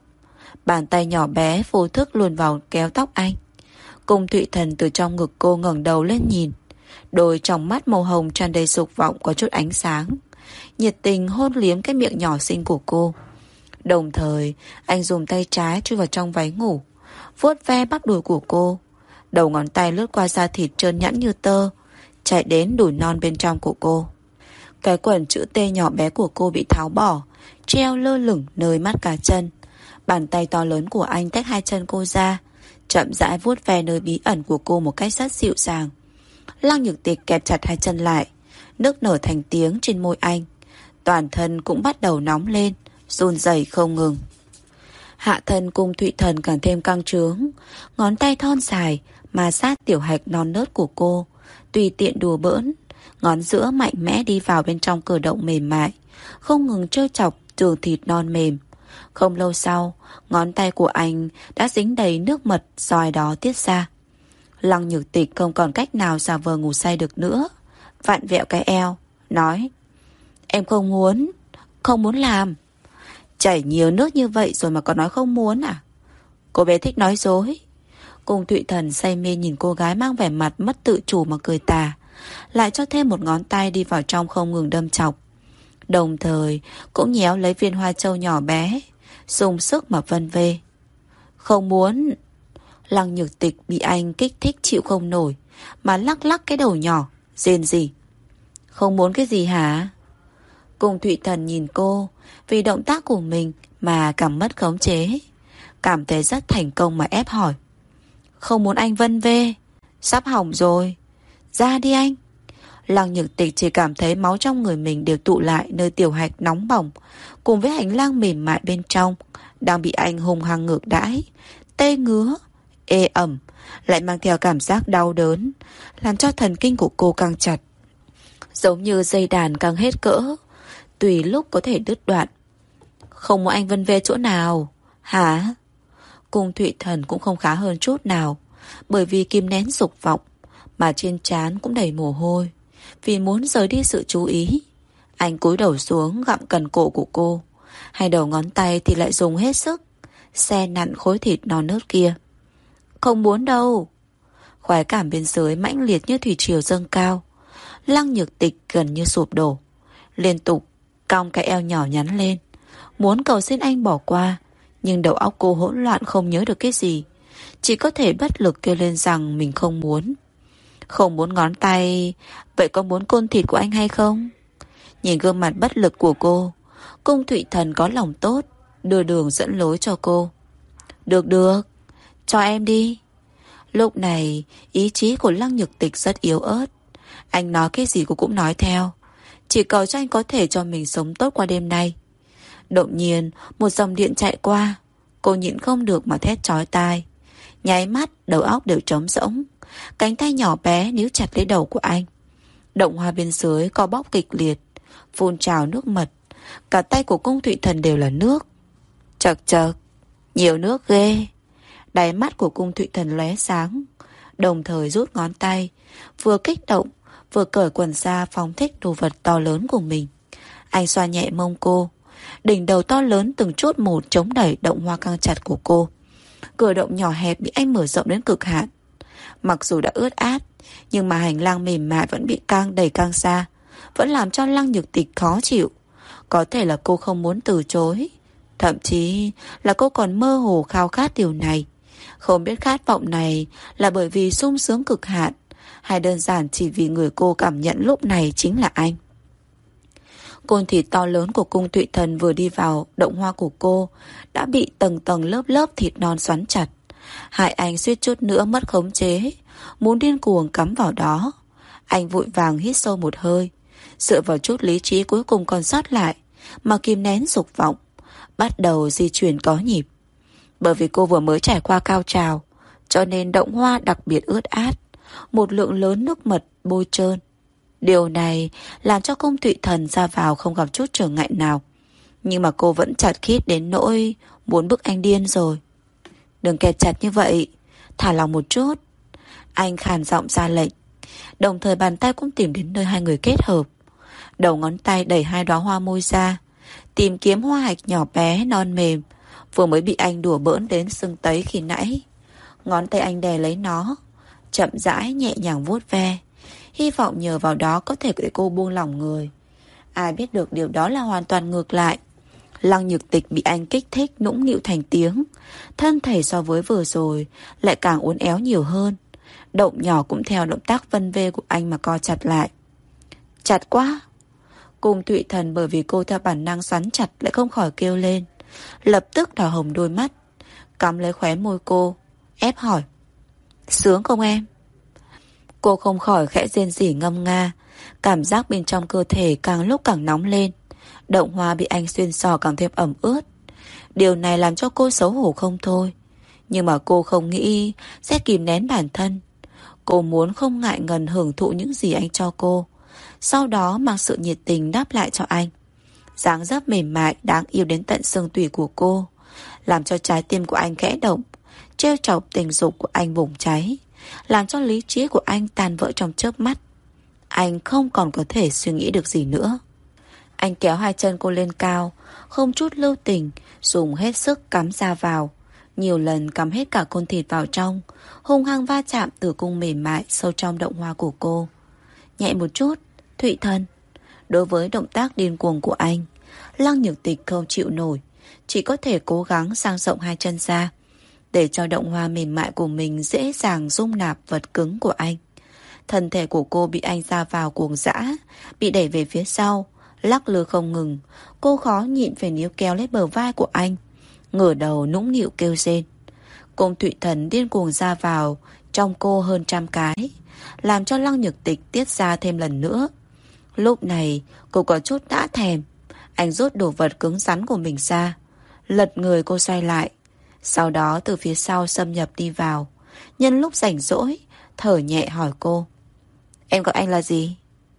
Bàn tay nhỏ bé vô thức luồn vào kéo tóc anh. Cung Thụy Thần từ trong ngực cô ngẩng đầu lên nhìn. Đôi trong mắt màu hồng tràn đầy dục vọng có chút ánh sáng. Nhiệt tình hôn liếm cái miệng nhỏ xinh của cô. Đồng thời anh dùng tay trái chui vào trong váy ngủ, vuốt ve bắp đùi của cô. Đầu ngón tay lướt qua da thịt trơn nhẵn như tơ, chạy đến đùi non bên trong của cô. Cái quần chữ T nhỏ bé của cô bị tháo bỏ, treo lơ lửng nơi mắt cá chân. Bàn tay to lớn của anh tách hai chân cô ra, chậm rãi vuốt ve nơi bí ẩn của cô một cách rất dịu dàng. Lăng Nhược Tịch kẹp chặt hai chân lại, nức nở thành tiếng trên môi anh. Toàn thân cũng bắt đầu nóng lên, run rẩy không ngừng. Hạ thân Cung Thụy Thần càng thêm căng trướng, ngón tay thon dài mà sát tiểu hạch non nớt của cô, tùy tiện đùa bỡn. Ngón giữa mạnh mẽ đi vào bên trong cửa động mềm mại, không ngừng trêu chọc trường thịt non mềm. Không lâu sau, ngón tay của anh đã dính đầy nước mật rồi đó tiết ra. Lăng Nhược Tịch không còn cách nào giả vờ ngủ say được nữa, vặn vẹo cái eo, nói: Em không muốn làm. Chảy nhiều nước như vậy rồi mà còn nói không muốn à? Cô bé thích nói dối. Cung Thụy Thần say mê nhìn cô gái mang vẻ mặt mất tự chủ mà cười tà, lại cho thêm một ngón tay đi vào trong không ngừng đâm chọc. Đồng thời cũng nhéo lấy viên hoa châu nhỏ bé, dùng sức mà vân vê. Không muốn. Lăng Nhược Tịch bị anh kích thích chịu không nổi, mà lắc lắc cái đầu nhỏ, rên rỉ. Không muốn cái gì hả? Cung Thụy Thần nhìn cô, vì động tác của mình mà cảm mất khống chế, cảm thấy rất thành công mà ép hỏi. Không muốn anh vân vê, sắp hỏng rồi. Ra đi anh. Lăng Nhược Tịch chỉ cảm thấy máu trong người mình đều tụ lại nơi tiểu hạch nóng bỏng, cùng với hành lang mềm mại bên trong đang bị anh hung hăng ngược đãi, tê ngứa, ê ẩm, lại mang theo cảm giác đau đớn, làm cho thần kinh của cô căng chặt, giống như dây đàn căng hết cỡ, tùy lúc có thể đứt đoạn. Không muốn anh vân vê chỗ nào hả? Cung Thụy Thần cũng không khá hơn chút nào, bởi vì kìm nén dục vọng mà trên trán cũng đầy mồ hôi. Vì muốn rời đi sự chú ý, anh cúi đầu xuống gặm cần cổ của cô, hai đầu ngón tay thì lại dùng hết sức xe nặn khối thịt non nớt kia. Không muốn đâu. Khoái cảm bên dưới mãnh liệt như thủy triều dâng cao. Lăng Nhược Tịch gần như sụp đổ, liên tục cong cái eo nhỏ nhắn lên, muốn cầu xin anh bỏ qua. Nhưng đầu óc cô hỗn loạn không nhớ được cái gì, chỉ có thể bất lực kêu lên rằng mình không muốn. Không muốn ngón tay. Vậy có muốn côn thịt của anh hay không? Nhìn gương mặt bất lực của cô, Cung Thụy Thần có lòng tốt, đưa đường dẫn lối cho cô. Được, cho em đi. Lúc này ý chí của Lăng Nhược Tịch rất yếu ớt. Anh nói cái gì cô cũng nói theo, chỉ cầu cho anh có thể cho mình sống tốt qua đêm nay. Đột nhiên một dòng điện chạy qua, cô nhịn không được mà thét chói tai. Nháy mắt đầu óc đều trống rỗng, cánh tay nhỏ bé níu chặt lấy đầu của anh. Động hoa bên dưới co bóp kịch liệt, phun trào nước mật, cả tay của Cung Thụy Thần đều là nước. Chật chật, nhiều nước ghê. Đáy mắt của Cung Thụy Thần lóe sáng, đồng thời rút ngón tay, vừa kích động vừa cởi quần ra phóng thích đồ vật to lớn của mình. Anh xoa nhẹ mông cô, đỉnh đầu to lớn từng chút một chống đẩy động hoa căng chặt của cô. Cửa động nhỏ hẹp bị anh mở rộng đến cực hạn. Mặc dù đã ướt át, nhưng mà hành lang mềm mại vẫn bị căng đẩy căng xa, vẫn làm cho Lăng Nhược Tịch khó chịu. Có thể là cô không muốn từ chối, thậm chí là cô còn mơ hồ khao khát điều này. Không biết khát vọng này là bởi vì sung sướng cực hạn, hay đơn giản chỉ vì người cô cảm nhận lúc này chính là anh. Côn thịt to lớn của Cung Thụy Thần vừa đi vào động hoa của cô đã bị tầng tầng lớp lớp thịt non xoắn chặt, hại anh suýt chút nữa mất khống chế, muốn điên cuồng cắm vào đó. Anh vội vàng hít sâu một hơi, dựa vào chút lý trí cuối cùng còn sót lại mà kìm nén dục vọng, bắt đầu di chuyển có nhịp. Bởi vì cô vừa mới trải qua cao trào, cho nên động hoa đặc biệt ướt át, một lượng lớn nước mật bôi trơn. Điều này làm cho Cung Thụy Thần ra vào không gặp chút trở ngại nào, nhưng mà cô vẫn chặt khít đến nỗi muốn bức anh điên rồi. Đừng kẹt chặt như vậy, thả lòng một chút. Anh khàn giọng ra lệnh, đồng thời bàn tay cũng tìm đến nơi hai người kết hợp. Đầu ngón tay đẩy hai đóa hoa môi ra, tìm kiếm hoa hạch nhỏ bé non mềm, vừa mới bị anh đùa bỡn đến sưng tấy khi nãy. Ngón tay anh đè lấy nó, chậm rãi nhẹ nhàng vuốt ve, hy vọng nhờ vào đó có thể để cô buông lỏng người. Ai biết được điều đó là hoàn toàn ngược lại. Lăng Nhược Tịch bị anh kích thích nũng nịu thành tiếng. Thân thể so với vừa rồi lại càng uốn éo nhiều hơn. Động nhỏ cũng theo động tác vân vê của anh mà co chặt lại. Chặt quá! Cung Thụy Thần bởi vì cô theo bản năng xoắn chặt lại không khỏi kêu lên. Lập tức đỏ hồng đôi mắt, cắm lấy khóe môi cô, ép hỏi. Sướng không em? Cô không khỏi khẽ rên rỉ ngâm nga. Cảm giác bên trong cơ thể càng lúc càng nóng lên. Động hoa bị anh xuyên sò càng thêm ẩm ướt. Điều này làm cho cô xấu hổ không thôi. Nhưng mà cô không nghĩ sẽ kìm nén bản thân. Cô muốn không ngại ngần hưởng thụ những gì anh cho cô, sau đó mang sự nhiệt tình đáp lại cho anh. Dáng dấp mềm mại đáng yêu đến tận xương tủy của cô làm cho trái tim của anh khẽ động. Trêu chọc tình dục của anh bùng cháy, làm cho lý trí của anh tan vỡ trong chớp mắt. Anh không còn có thể suy nghĩ được gì nữa. Anh kéo hai chân cô lên cao, không chút lưu tình, dùng hết sức cắm ra vào. Nhiều lần cắm hết cả côn thịt vào trong, hung hăng va chạm tử cung mềm mại sâu trong động hoa của cô. Nhẹ một chút, Thụy Thần. Đối với động tác điên cuồng của anh, Lăng Nhược Tịch không chịu nổi, chỉ có thể cố gắng dang rộng hai chân ra, để cho động hoa mềm mại của mình dễ dàng dung nạp vật cứng của anh. Thân thể của cô bị anh ra vào cuồng dã, bị đẩy về phía sau, lắc lư không ngừng. Cô khó nhịn phải níu kéo lấy bờ vai của anh, ngửa đầu nũng nịu kêu rên. Cung Thụy Thần điên cuồng ra vào trong cô hơn 100 cái, làm cho Lăng Nhược Tịch tiết ra thêm lần nữa. Lúc này cô có chút đã thèm. Anh rút đồ vật cứng rắn của mình ra, lật người cô xoay lại, sau đó từ phía sau xâm nhập đi vào. Nhân lúc rảnh rỗi, thở nhẹ hỏi cô. Em gọi anh là gì?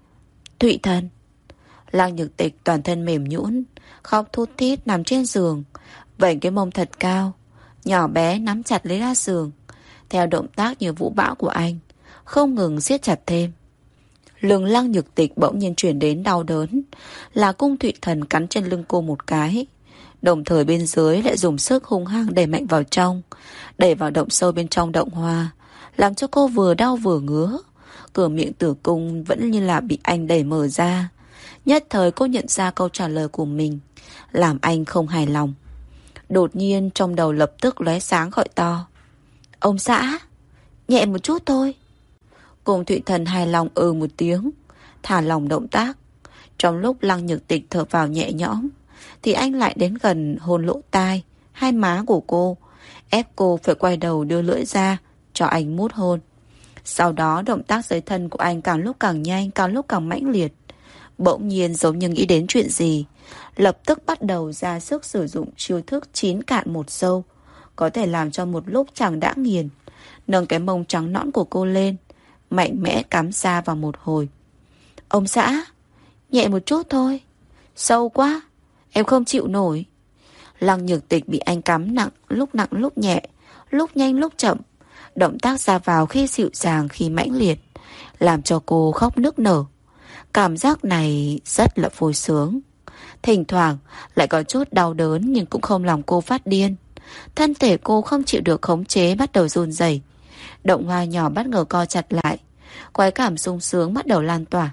Thụy Thần. Lăng Nhược Tịch toàn thân mềm nhũn, khóc thút thít nằm trên giường, vểnh cái mông thật cao, nhỏ bé nắm chặt lấy la giường, theo động tác như vũ bão của anh, không ngừng siết chặt thêm. Lưng Lăng Nhược Tịch bỗng nhiên chuyển đến đau đớn, là Cung Thụy Thần cắn trên lưng cô một cái, đồng thời bên dưới lại dùng sức hung hăng đẩy mạnh vào trong, đẩy vào động sâu bên trong động hoa, làm cho cô vừa đau vừa ngứa. Cửa miệng tử cung vẫn như là bị anh đẩy mở ra. Nhất thời cô nhận ra câu trả lời của mình, làm anh không hài lòng. Đột nhiên trong đầu lập tức lóe sáng gọi to. Ông xã, nhẹ một chút thôi. Cung Thụy Thần hài lòng một tiếng, thả lỏng động tác. Trong lúc Lăng Nhược Tịch thở vào nhẹ nhõm, thì anh lại đến gần hôn lỗ tai, hai má của cô, ép cô phải quay đầu đưa lưỡi ra cho anh mút hôn. Sau đó động tác dưới thân của anh càng lúc càng nhanh, càng lúc càng mãnh liệt. Bỗng nhiên giống như nghĩ đến chuyện gì, lập tức bắt đầu ra sức sử dụng chiêu thức 9 cạn 1 sâu, có thể làm cho một lúc chàng đã nghiền. Nâng cái mông trắng nõn của cô lên, mạnh mẽ cắm ra vào một hồi. Ông xã, nhẹ một chút thôi. Sâu quá, em không chịu nổi. Lăng Nhược Tịch bị anh cắm nặng lúc nhẹ, lúc nhanh lúc chậm. Động tác ra vào khi dịu dàng khi mãnh liệt, làm cho cô khóc nức nở. Cảm giác này rất là vui sướng. Thỉnh thoảng lại có chút đau đớn, nhưng cũng không làm cô phát điên. Thân thể cô không chịu được khống chế, bắt đầu run rẩy. Động hoa nhỏ bất ngờ co chặt lại, khoái cảm sung sướng bắt đầu lan tỏa.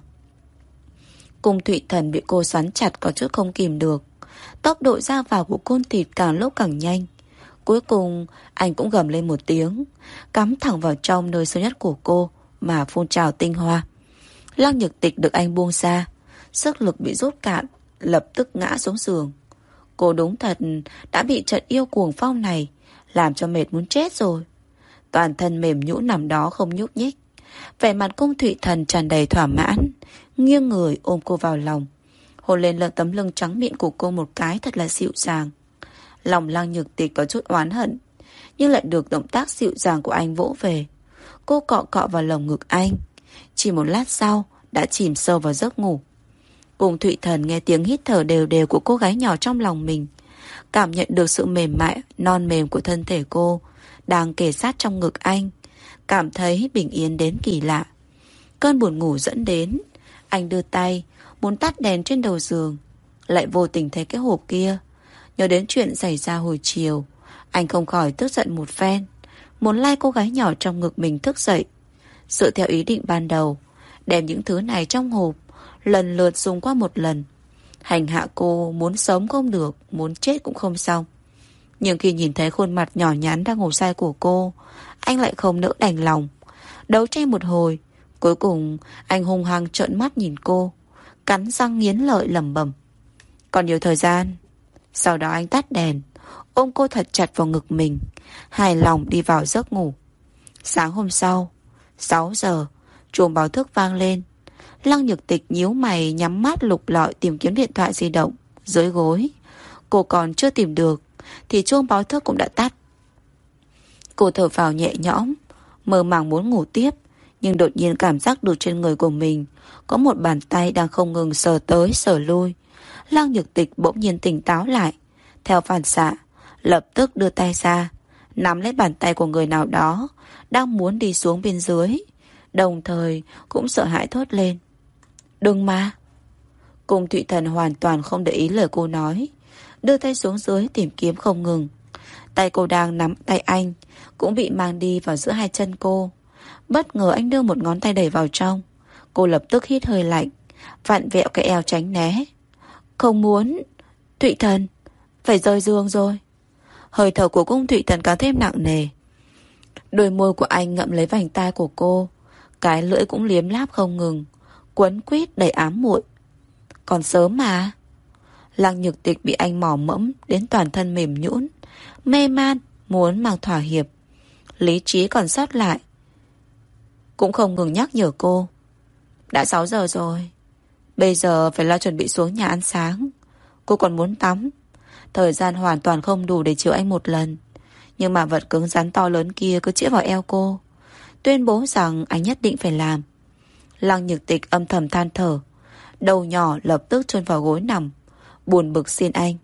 Cung Thụy Thần bị cô xoắn chặt có chút không kìm được. Tốc độ ra vào của côn thịt càng lúc càng nhanh. Cuối cùng anh cũng gầm lên một tiếng, cắm thẳng vào trong nơi sâu nhất của cô mà phun trào tinh hoa. Lăng Nhược Tịch được anh buông ra, sức lực bị rút cạn, lập tức ngã xuống giường. Cô đúng thật đã bị trận yêu cuồng phong này làm cho mệt muốn chết rồi. Toàn thân mềm nhũn nằm đó không nhúc nhích. Vẻ mặt Cung Thụy Thần tràn đầy thỏa mãn, nghiêng người ôm cô vào lòng, hôn lên tấm lưng trắng mịn của cô một cái thật là dịu dàng. Lòng Lăng Nhược Tịch có chút oán hận, nhưng lại được động tác dịu dàng của anh vỗ về. Cô cọ cọ vào lồng ngực anh, chỉ một lát sau đã chìm sâu vào giấc ngủ. Cung Thụy Thần nghe tiếng hít thở đều đều của cô gái nhỏ trong lòng mình, cảm nhận được sự mềm mại, non mềm của thân thể cô đang kề sát trong ngực anh, cảm thấy bình yên đến kỳ lạ. Cơn buồn ngủ dẫn đến, anh đưa tay muốn tắt đèn trên đầu giường, lại vô tình thấy cái hộp kia. Nhớ đến chuyện xảy ra hồi chiều, anh không khỏi tức giận một phen, muốn lai cô gái nhỏ trong ngực mình thức dậy. Dựa theo ý định ban đầu, đem những thứ này trong hộp lần lượt dùng qua một lần, hành hạ cô, muốn sống không được, muốn chết cũng không xong. Nhưng khi nhìn thấy khuôn mặt nhỏ nhắn đang ngủ say của cô, anh lại không nỡ đành lòng. Đấu tranh một hồi, cuối cùng anh hung hăng trợn mắt nhìn cô, cắn răng nghiến lợi lẩm bẩm: còn nhiều thời gian. Sau đó anh tắt đèn, ôm cô thật chặt vào ngực mình, hài lòng đi vào giấc ngủ. Sáng hôm sau, 6 giờ, chuông báo thức vang lên. Lăng Nhược Tịch nhíu mày nhắm mắt lục lọi tìm kiếm điện thoại di động dưới gối. Cô còn chưa tìm được thì chuông báo thức cũng đã tắt. Cô thở phào nhẹ nhõm, mơ màng muốn ngủ tiếp, nhưng đột nhiên cảm giác được trên người của mình có một bàn tay đang không ngừng sờ tới sờ lui. Lăng Nhược Tịch bỗng nhiên tỉnh táo lại, theo phản xạ lập tức đưa tay ra, nắm lấy bàn tay của người nào đó đang muốn đi xuống bên dưới, đồng thời cũng sợ hãi thốt lên: đừng mà. Cung Thụy Thần hoàn toàn không để ý lời cô nói, đưa tay xuống dưới tìm kiếm không ngừng. Tay cô đang nắm tay anh cũng bị mang đi vào giữa hai chân cô. Bất ngờ anh đưa một ngón tay đẩy vào trong. Cô lập tức hít hơi lạnh, vặn vẹo cái eo tránh né. Không muốn. Thụy Thần, phải rời giường rồi. Hơi thở của Cung Thụy Thần càng thêm nặng nề. Đôi môi của anh ngậm lấy vành tai của cô, cái lưỡi cũng liếm láp không ngừng, quấn quýt đầy ám muội. Còn sớm mà. Lăng Nhược Tịch bị anh mò mẫm đến toàn thân mềm nhũn, mê man, muốn mang thỏa hiệp. Lý trí còn sót lại cũng không ngừng nhắc nhở cô: đã 6 giờ rồi, bây giờ phải lo chuẩn bị xuống nhà ăn sáng. Cô còn muốn tắm. Thời gian hoàn toàn không đủ để chiều anh một lần, nhưng mà vật cứng rắn to lớn kia cứ chĩa vào eo cô, tuyên bố rằng anh nhất định phải làm. Lăng Nhược Tịch âm thầm than thở, đầu nhỏ lập tức chôn vào gối nằm, buồn bực xin anh: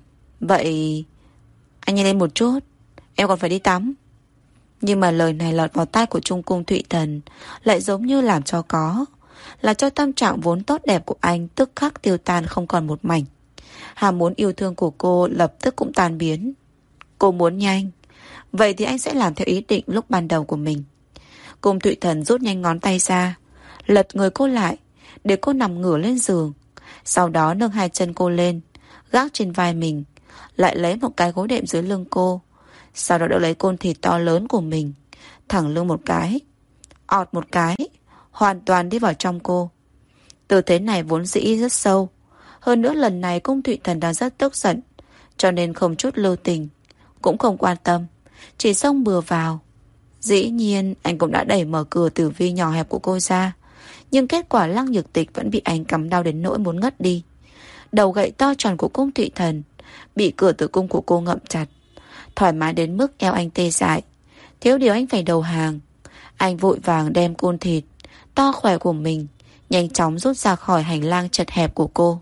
vậy anh nhanh lên một chút, em còn phải đi tắm. Nhưng mà lời này lọt vào tai của Trung Cung Thụy Thần lại giống như làm cho có, là cho tâm trạng vốn tốt đẹp của anh tức khắc tiêu tan không còn một mảnh. Ham muốn yêu thương của cô lập tức cũng tan biến. Cô muốn nhanh, vậy thì anh sẽ làm theo ý định lúc ban đầu của mình. Cung Thụy Thần rút nhanh ngón tay ra, lật người cô lại để cô nằm ngửa lên giường. Sau đó nâng hai chân cô lên, gác trên vai mình, lại lấy một cái gối đệm dưới lưng cô. Sau đó đỡ lấy côn thịt to lớn của mình, thẳng lưng một cái, ọt một cái, hoàn toàn đi vào trong cô. Tư thế này vốn dĩ rất sâu. Hơn nữa lần này Cung Thụy Thần đang rất tức giận, cho nên không chút lưu tình, cũng không quan tâm, chỉ xông bừa vào. Dĩ nhiên anh cũng đã đẩy mở cửa tử vi nhỏ hẹp của cô ra, nhưng kết quả Lăng Nhược Tịch vẫn bị anh cắm đau đến nỗi muốn ngất đi. Đầu gậy to tròn của Cung Thụy Thần bị cửa tử cung của cô ngậm chặt, thoải mái đến mức eo anh tê dại. Thiếu điều anh phải đầu hàng. Anh vội vàng đem côn thịt to khỏe của mình nhanh chóng rút ra khỏi hành lang chật hẹp của cô,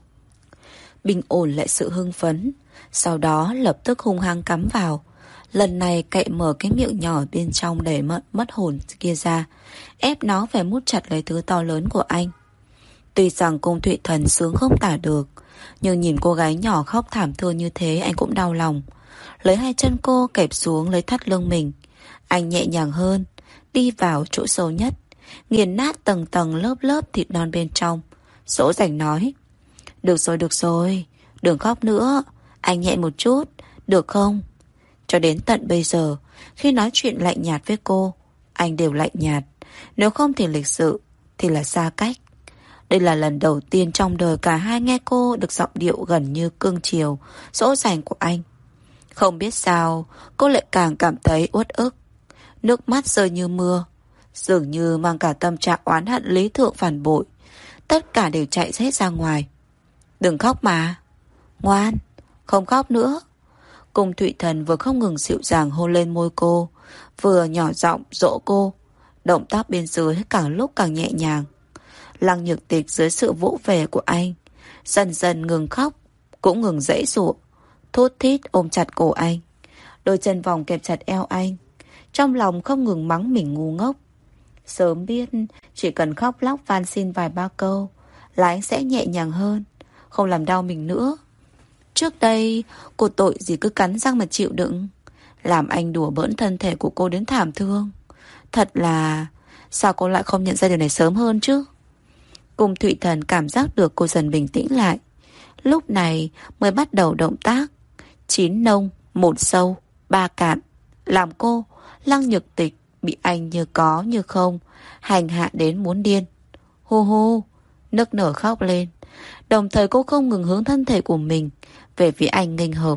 bình ổn lại sự hưng phấn. Sau đó lập tức hung hăng cắm vào, lần này cậy mở cái miệng nhỏ bên trong để mất hồn kia ra, ép nó phải mút chặt lấy thứ to lớn của anh. Tuy rằng Cung Thụy Thần sướng không tả được, nhưng nhìn cô gái nhỏ khóc thảm thương như thế anh cũng đau lòng. Lấy hai chân cô kẹp xuống lấy thắt lưng mình, anh nhẹ nhàng hơn, đi vào chỗ sâu nhất, nghiền nát tầng tầng lớp lớp thịt non bên trong, dỗ dành nói: được rồi, đừng khóc nữa, anh nhẹ một chút, được không? Cho đến tận bây giờ, khi nói chuyện lạnh nhạt với cô, anh đều lạnh nhạt, nếu không thì lịch sự, thì là xa cách. Đây là lần đầu tiên trong đời cả hai nghe cô được giọng điệu gần như cưng chiều, dỗ dành của anh. Không biết sao, cô lại càng cảm thấy uất ức. Nước mắt rơi như mưa, dường như mang cả tâm trạng oán hận lý thượng phản bội. Tất cả đều chạy hết ra ngoài. Đừng khóc mà. Ngoan, không khóc nữa. Cung Thụy Thần vừa không ngừng dịu dàng hôn lên môi cô, vừa nhỏ giọng dỗ cô. Động tác bên dưới càng lúc càng nhẹ nhàng. Lăng Nhược Tịch dưới sự vỗ về của anh dần dần ngừng khóc, cũng ngừng giãy giụa, thút thít ôm chặt cổ anh, đôi chân vòng kẹp chặt eo anh, trong lòng không ngừng mắng mình ngu ngốc. Sớm biết chỉ cần khóc lóc van xin vài ba câu là anh sẽ nhẹ nhàng hơn, không làm đau mình nữa. Trước đây cô tội gì cứ cắn răng mà chịu đựng, làm anh đùa bỡn thân thể của cô đến thảm thương. Thật là, sao cô lại không nhận ra điều này sớm hơn chứ? Cung Thụy Thần cảm giác được cô dần bình tĩnh lại, lúc này mới bắt đầu động tác 9 nông 1 sâu 3 cạn, làm cô Lăng Nhược Tịch bị anh như có như không hành hạ đến muốn điên. Hô hô, nức nở khóc lên, đồng thời cô không ngừng hướng thân thể của mình về phía anh nghênh hợp.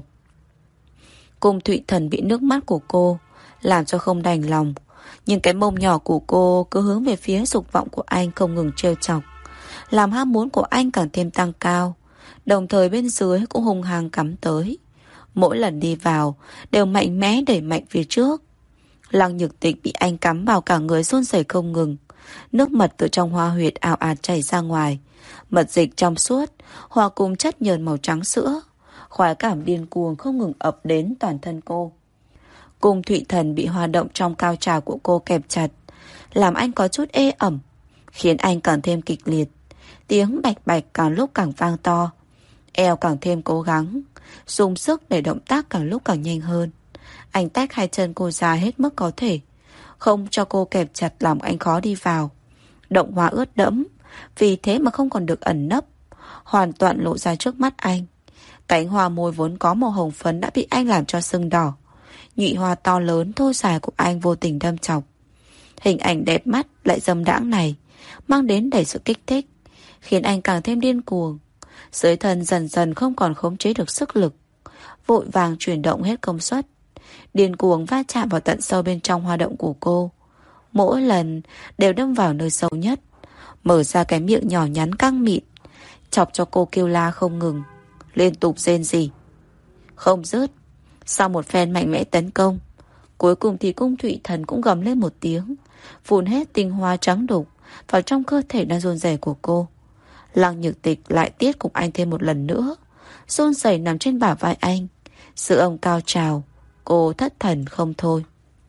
Cung Thụy Thần bị nước mắt của cô làm cho không đành lòng, nhưng cái mông nhỏ của cô cứ hướng về phía dục vọng của anh không ngừng trêu chọc, làm ham muốn của anh càng thêm tăng cao, đồng thời bên dưới cũng hung hăng cắm tới. Mỗi lần đi vào đều mạnh mẽ đẩy mạnh phía trước. Lăng Nhược Tịch bị anh cắm vào cả người run rẩy không ngừng, nước mật từ trong hoa huyệt ào ạt chảy ra ngoài, mật dịch trong suốt hòa cùng chất nhờn màu trắng sữa, khoái cảm điên cuồng không ngừng ập đến toàn thân cô. Cung Thụy Thần bị hoạt động trong cao trào của cô kẹp chặt, làm anh có chút ê ẩm, khiến anh càng thêm kịch liệt. Tiếng bạch bạch càng lúc càng vang to, eo càng thêm cố gắng, dùng sức để động tác càng lúc càng nhanh hơn. Anh tách hai chân cô ra hết mức có thể, không cho cô kẹp chặt làm anh khó đi vào. Động hoa ướt đẫm, vì thế mà không còn được ẩn nấp, hoàn toàn lộ ra trước mắt anh. Cánh hoa môi vốn có màu hồng phấn đã bị anh làm cho sưng đỏ. Nhụy hoa to lớn thô dài của anh vô tình đâm chọc. Hình ảnh đẹp mắt lại dâm đãng này mang đến đầy sự kích thích, khiến anh càng thêm điên cuồng. Dưới thân dần dần không còn khống chế được sức lực, vội vàng chuyển động hết công suất, điên cuồng va chạm vào tận sâu bên trong hoa động của cô. Mỗi lần đều đâm vào nơi sâu nhất, mở ra cái miệng nhỏ nhắn căng mịn, chọc cho cô kêu la không ngừng, liên tục rên rỉ không dứt. Sau một phen mạnh mẽ tấn công, cuối cùng thì Cung Thụy Thần cũng gầm lên một tiếng, phun hết tinh hoa trắng đục vào trong cơ thể đang run rẩy của cô. Lăng Nhược Tịch lại tiết cùng anh thêm một lần nữa, run rẩy nằm trên bả vai anh, sự ông cao trào, cô thất thần không thôi.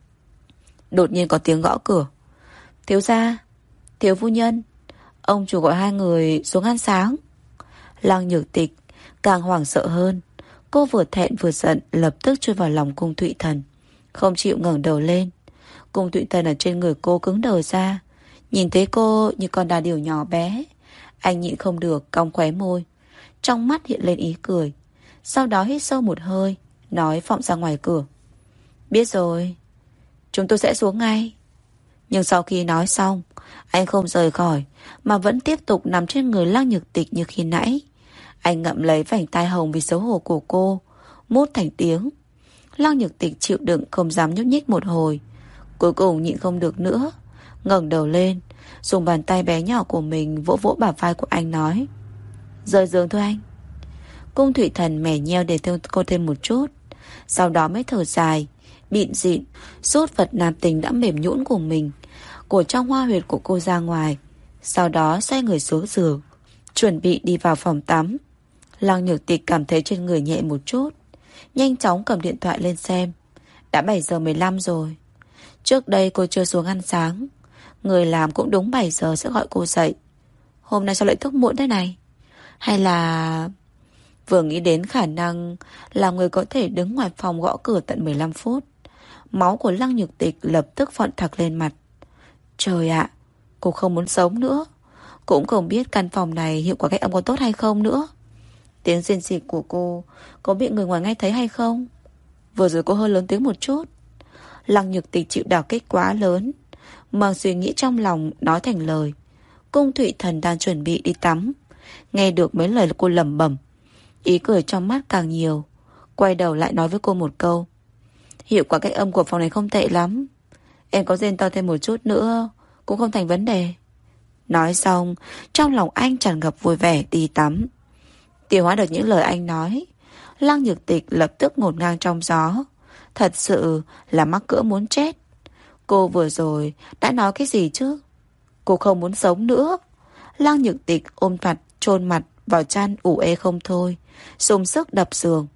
Đột nhiên có tiếng gõ cửa. Thiếu gia, thiếu phu nhân, ông chủ gọi hai người xuống ăn sáng. Lăng Nhược Tịch càng hoảng sợ hơn, cô vừa thẹn vừa giận lập tức chui vào lòng Cung Thụy Thần, không chịu ngẩng đầu lên. Cung Thụy Thần ở trên người cô cứng đờ ra, nhìn thấy cô như con đà điểu nhỏ bé, anh nhịn không được cong khóe môi, trong mắt hiện lên ý cười, sau đó hít sâu một hơi, nói vọng ra ngoài cửa. Biết rồi, chúng tôi sẽ xuống ngay. Nhưng sau khi nói xong, anh không rời khỏi mà vẫn tiếp tục nằm trên người Lăng Nhược Tịch như khi nãy. Anh ngậm lấy vành tai hồng vì xấu hổ của cô, mút thành tiếng. Lăng Nhược Tịch chịu đựng không dám nhúc nhích một hồi, cuối cùng nhịn không được nữa, ngẩng đầu lên, dùng bàn tay bé nhỏ của mình vỗ vỗ bả vai của anh nói: rời giường thôi anh. Cung Thụy Thần mẻ nheo để theo cô thêm một chút, sau đó mới thở dài, bịn dịn rút vật nam tính đã mềm nhũn của mình của trong hoa huyệt của cô ra ngoài, sau đó xoay người xuống giường, chuẩn bị đi vào phòng tắm. Lăng Nhược Tịch cảm thấy trên người nhẹ một chút, nhanh chóng cầm điện thoại lên xem. Đã 7 giờ 15 rồi. Trước đây cô chưa xuống ăn sáng, người làm cũng đúng 7 giờ sẽ gọi cô dậy. Hôm nay sao lại thức muộn thế này? Hay là... Vừa nghĩ đến khả năng là người có thể đứng ngoài phòng gõ cửa tận 15 phút, máu của Lăng Nhược Tịch lập tức phọn thẳng lên mặt. Trời ạ, cô không muốn sống nữa, cũng không biết căn phòng này hiệu quả cách âm có tốt hay không nữa. Tiếng rên rỉ của cô có bị người ngoài nghe thấy hay không? Vừa rồi cô hơi lớn tiếng một chút. Lăng Nhược Tịch chịu đả kích quá lớn, mang suy nghĩ trong lòng nói thành lời. Cung Thụy Thần đang chuẩn bị đi tắm, nghe được mấy lời cô lẩm bẩm, ý cười trong mắt càng nhiều, quay đầu lại nói với cô một câu: hiệu quả cách âm của phòng này không tệ lắm, em có rên to thêm một chút nữa cũng không thành vấn đề. Nói xong, trong lòng anh tràn ngập vui vẻ đi tắm. Tiêu hóa được những lời anh nói, Lăng Nhược Tịch lập tức ngổn ngang trong gió. Thật sự là mắc cỡ muốn chết. Cô vừa rồi đã nói cái gì chứ? Cô không muốn sống nữa. Lăng Nhược Tịch ôm mặt chôn mặt vào chăn ủ ê không thôi, dùng sức đập giường.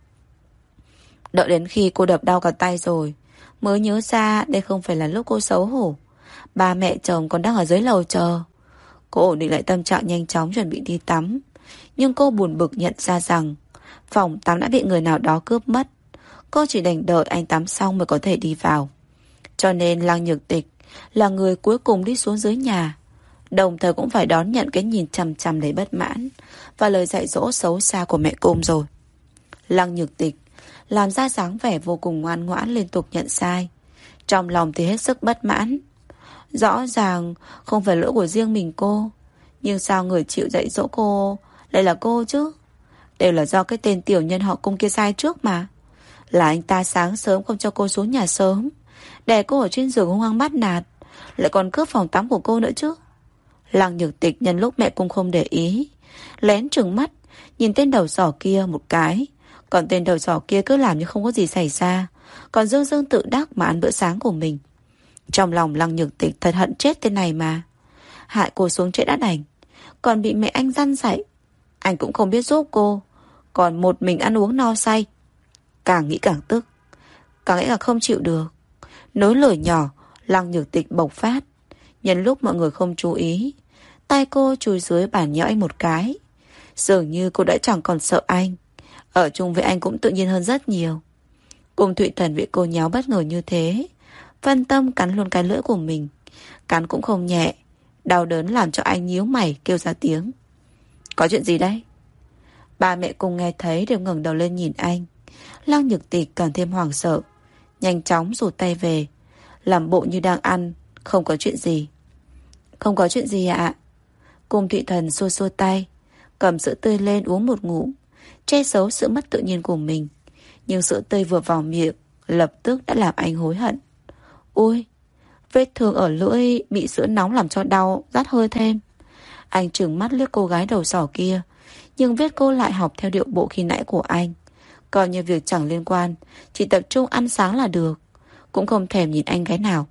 Đợi đến khi cô đập đau cả tay rồi mới nhớ ra đây không phải là lúc cô xấu hổ. Ba mẹ chồng còn đang ở dưới lầu chờ. Cô ổn định lại tâm trạng, nhanh chóng chuẩn bị đi tắm. Nhưng cô buồn bực nhận ra rằng Phòng tắm đã bị người nào đó cướp mất. Cô chỉ đành đợi anh tắm xong mới có thể đi vào. Cho nên Lăng Nhược Tịch là người cuối cùng đi xuống dưới nhà, đồng thời cũng phải đón nhận cái nhìn chằm chằm đầy bất mãn và lời dạy dỗ xấu xa của mẹ Cung rồi. Lăng Nhược Tịch làm ra dáng vẻ vô cùng ngoan ngoãn, liên tục nhận sai. Trong lòng thì hết sức bất mãn. Rõ ràng không phải lỗi của riêng mình cô, nhưng sao người chịu dạy dỗ cô lại là cô chứ? Đều là do cái tên tiểu nhân họ Cung kia sai trước mà. Là anh ta sáng sớm không cho cô xuống nhà sớm, để cô ở trên giường hung hăng bắt nạt, lại còn cướp phòng tắm của cô nữa chứ. Lăng Nhược Tịch nhân lúc mẹ Cung không để ý, lén trừng mắt nhìn tên đầu sỏ kia một cái. Còn tên đầu sỏ kia cứ làm như không có gì xảy ra, còn dương dương tự đắc mà ăn bữa sáng của mình. Trong lòng Lăng Nhược Tịch thật hận chết tên này mà. Hại cô xuống trễ đã đành, còn bị mẹ anh dăn dạy. Anh cũng không biết giúp cô, còn một mình ăn uống no say. Càng nghĩ càng tức, càng nghĩ càng không chịu được. Nói lời nhỏ, Lăng Nhược Tịch bộc phát. Nhân lúc mọi người không chú ý, tay cô chùi dưới bàn nhéo anh một cái. Dường như cô đã chẳng còn sợ anh. Ở chung với anh cũng tự nhiên hơn rất nhiều. Cung Thụy Thần bị cô nhéo bất ngờ như thế, phân tâm cắn luôn cái lưỡi của mình. Cắn cũng không nhẹ, đau đớn làm cho anh nhíu mày kêu ra tiếng. Có chuyện gì đấy? Ba mẹ cùng nghe thấy đều ngẩng đầu lên nhìn anh. Lăng Nhược Tịch càng thêm hoảng sợ, nhanh chóng rụt tay về, làm bộ như đang ăn. Không có chuyện gì. Không có chuyện gì ạ. Cung Thụy Thần xua xua tay, cầm sữa tươi lên uống một ngụm, che giấu sự mất tự nhiên của mình. Nhưng sữa tươi vừa vào miệng, lập tức đã làm anh hối hận. Ôi, vết thương ở lưỡi bị sữa nóng làm cho đau, rát hơi thêm. Anh trừng mắt liếc cô gái đầu sỏ kia, nhưng biết cô lại học theo điệu bộ khi nãy của anh, coi như việc chẳng liên quan, chỉ tập trung ăn sáng là được, cũng không thèm nhìn anh cái nào.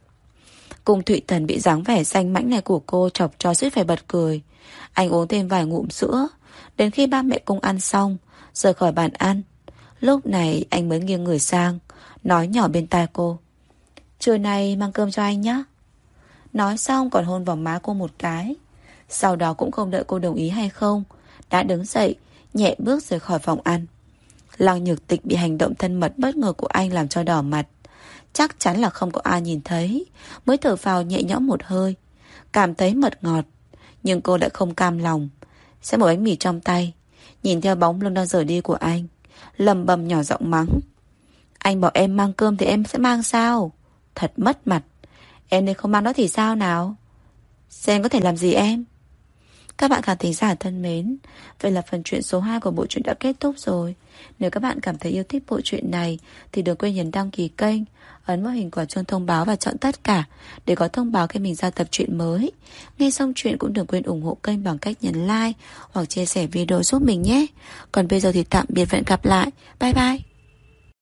Cung Thụy Thần bị dáng vẻ xanh mãnh này của cô chọc cho suýt phải bật cười. Anh uống thêm vài ngụm sữa, đến khi ba mẹ Cung ăn xong, rời khỏi bàn ăn. Lúc này anh mới nghiêng người sang, nói nhỏ bên tai cô. Trưa nay mang cơm cho anh nhé. Nói xong còn hôn vào má cô một cái. Sau đó cũng không đợi cô đồng ý hay không, đã đứng dậy, nhẹ bước rời khỏi phòng ăn. Lăng Nhược Tịch bị hành động thân mật bất ngờ của anh làm cho đỏ mặt. Chắc chắn là không có ai nhìn thấy, mới thở phào nhẹ nhõm một hơi, cảm thấy mật ngọt. Nhưng cô lại không cam lòng, xếp một bánh mì trong tay, nhìn theo bóng lưng đang rời đi của anh, lầm bầm nhỏ giọng mắng. Anh bảo em mang cơm thì em sẽ mang sao? Thật mất mặt. Em nên không mang đó thì sao nào? Xem có thể làm gì em? Các bạn khán thính giả thân mến, vậy là phần truyện số 2 của bộ truyện đã kết thúc rồi. Nếu các bạn cảm thấy yêu thích bộ truyện này thì đừng quên nhấn đăng ký kênh, ấn vào hình quả chuông thông báo và chọn tất cả để có thông báo khi mình ra tập truyện mới. Nghe xong truyện cũng đừng quên ủng hộ kênh bằng cách nhấn like hoặc chia sẻ video giúp mình nhé. Còn bây giờ thì tạm biệt và hẹn gặp lại. Bye bye.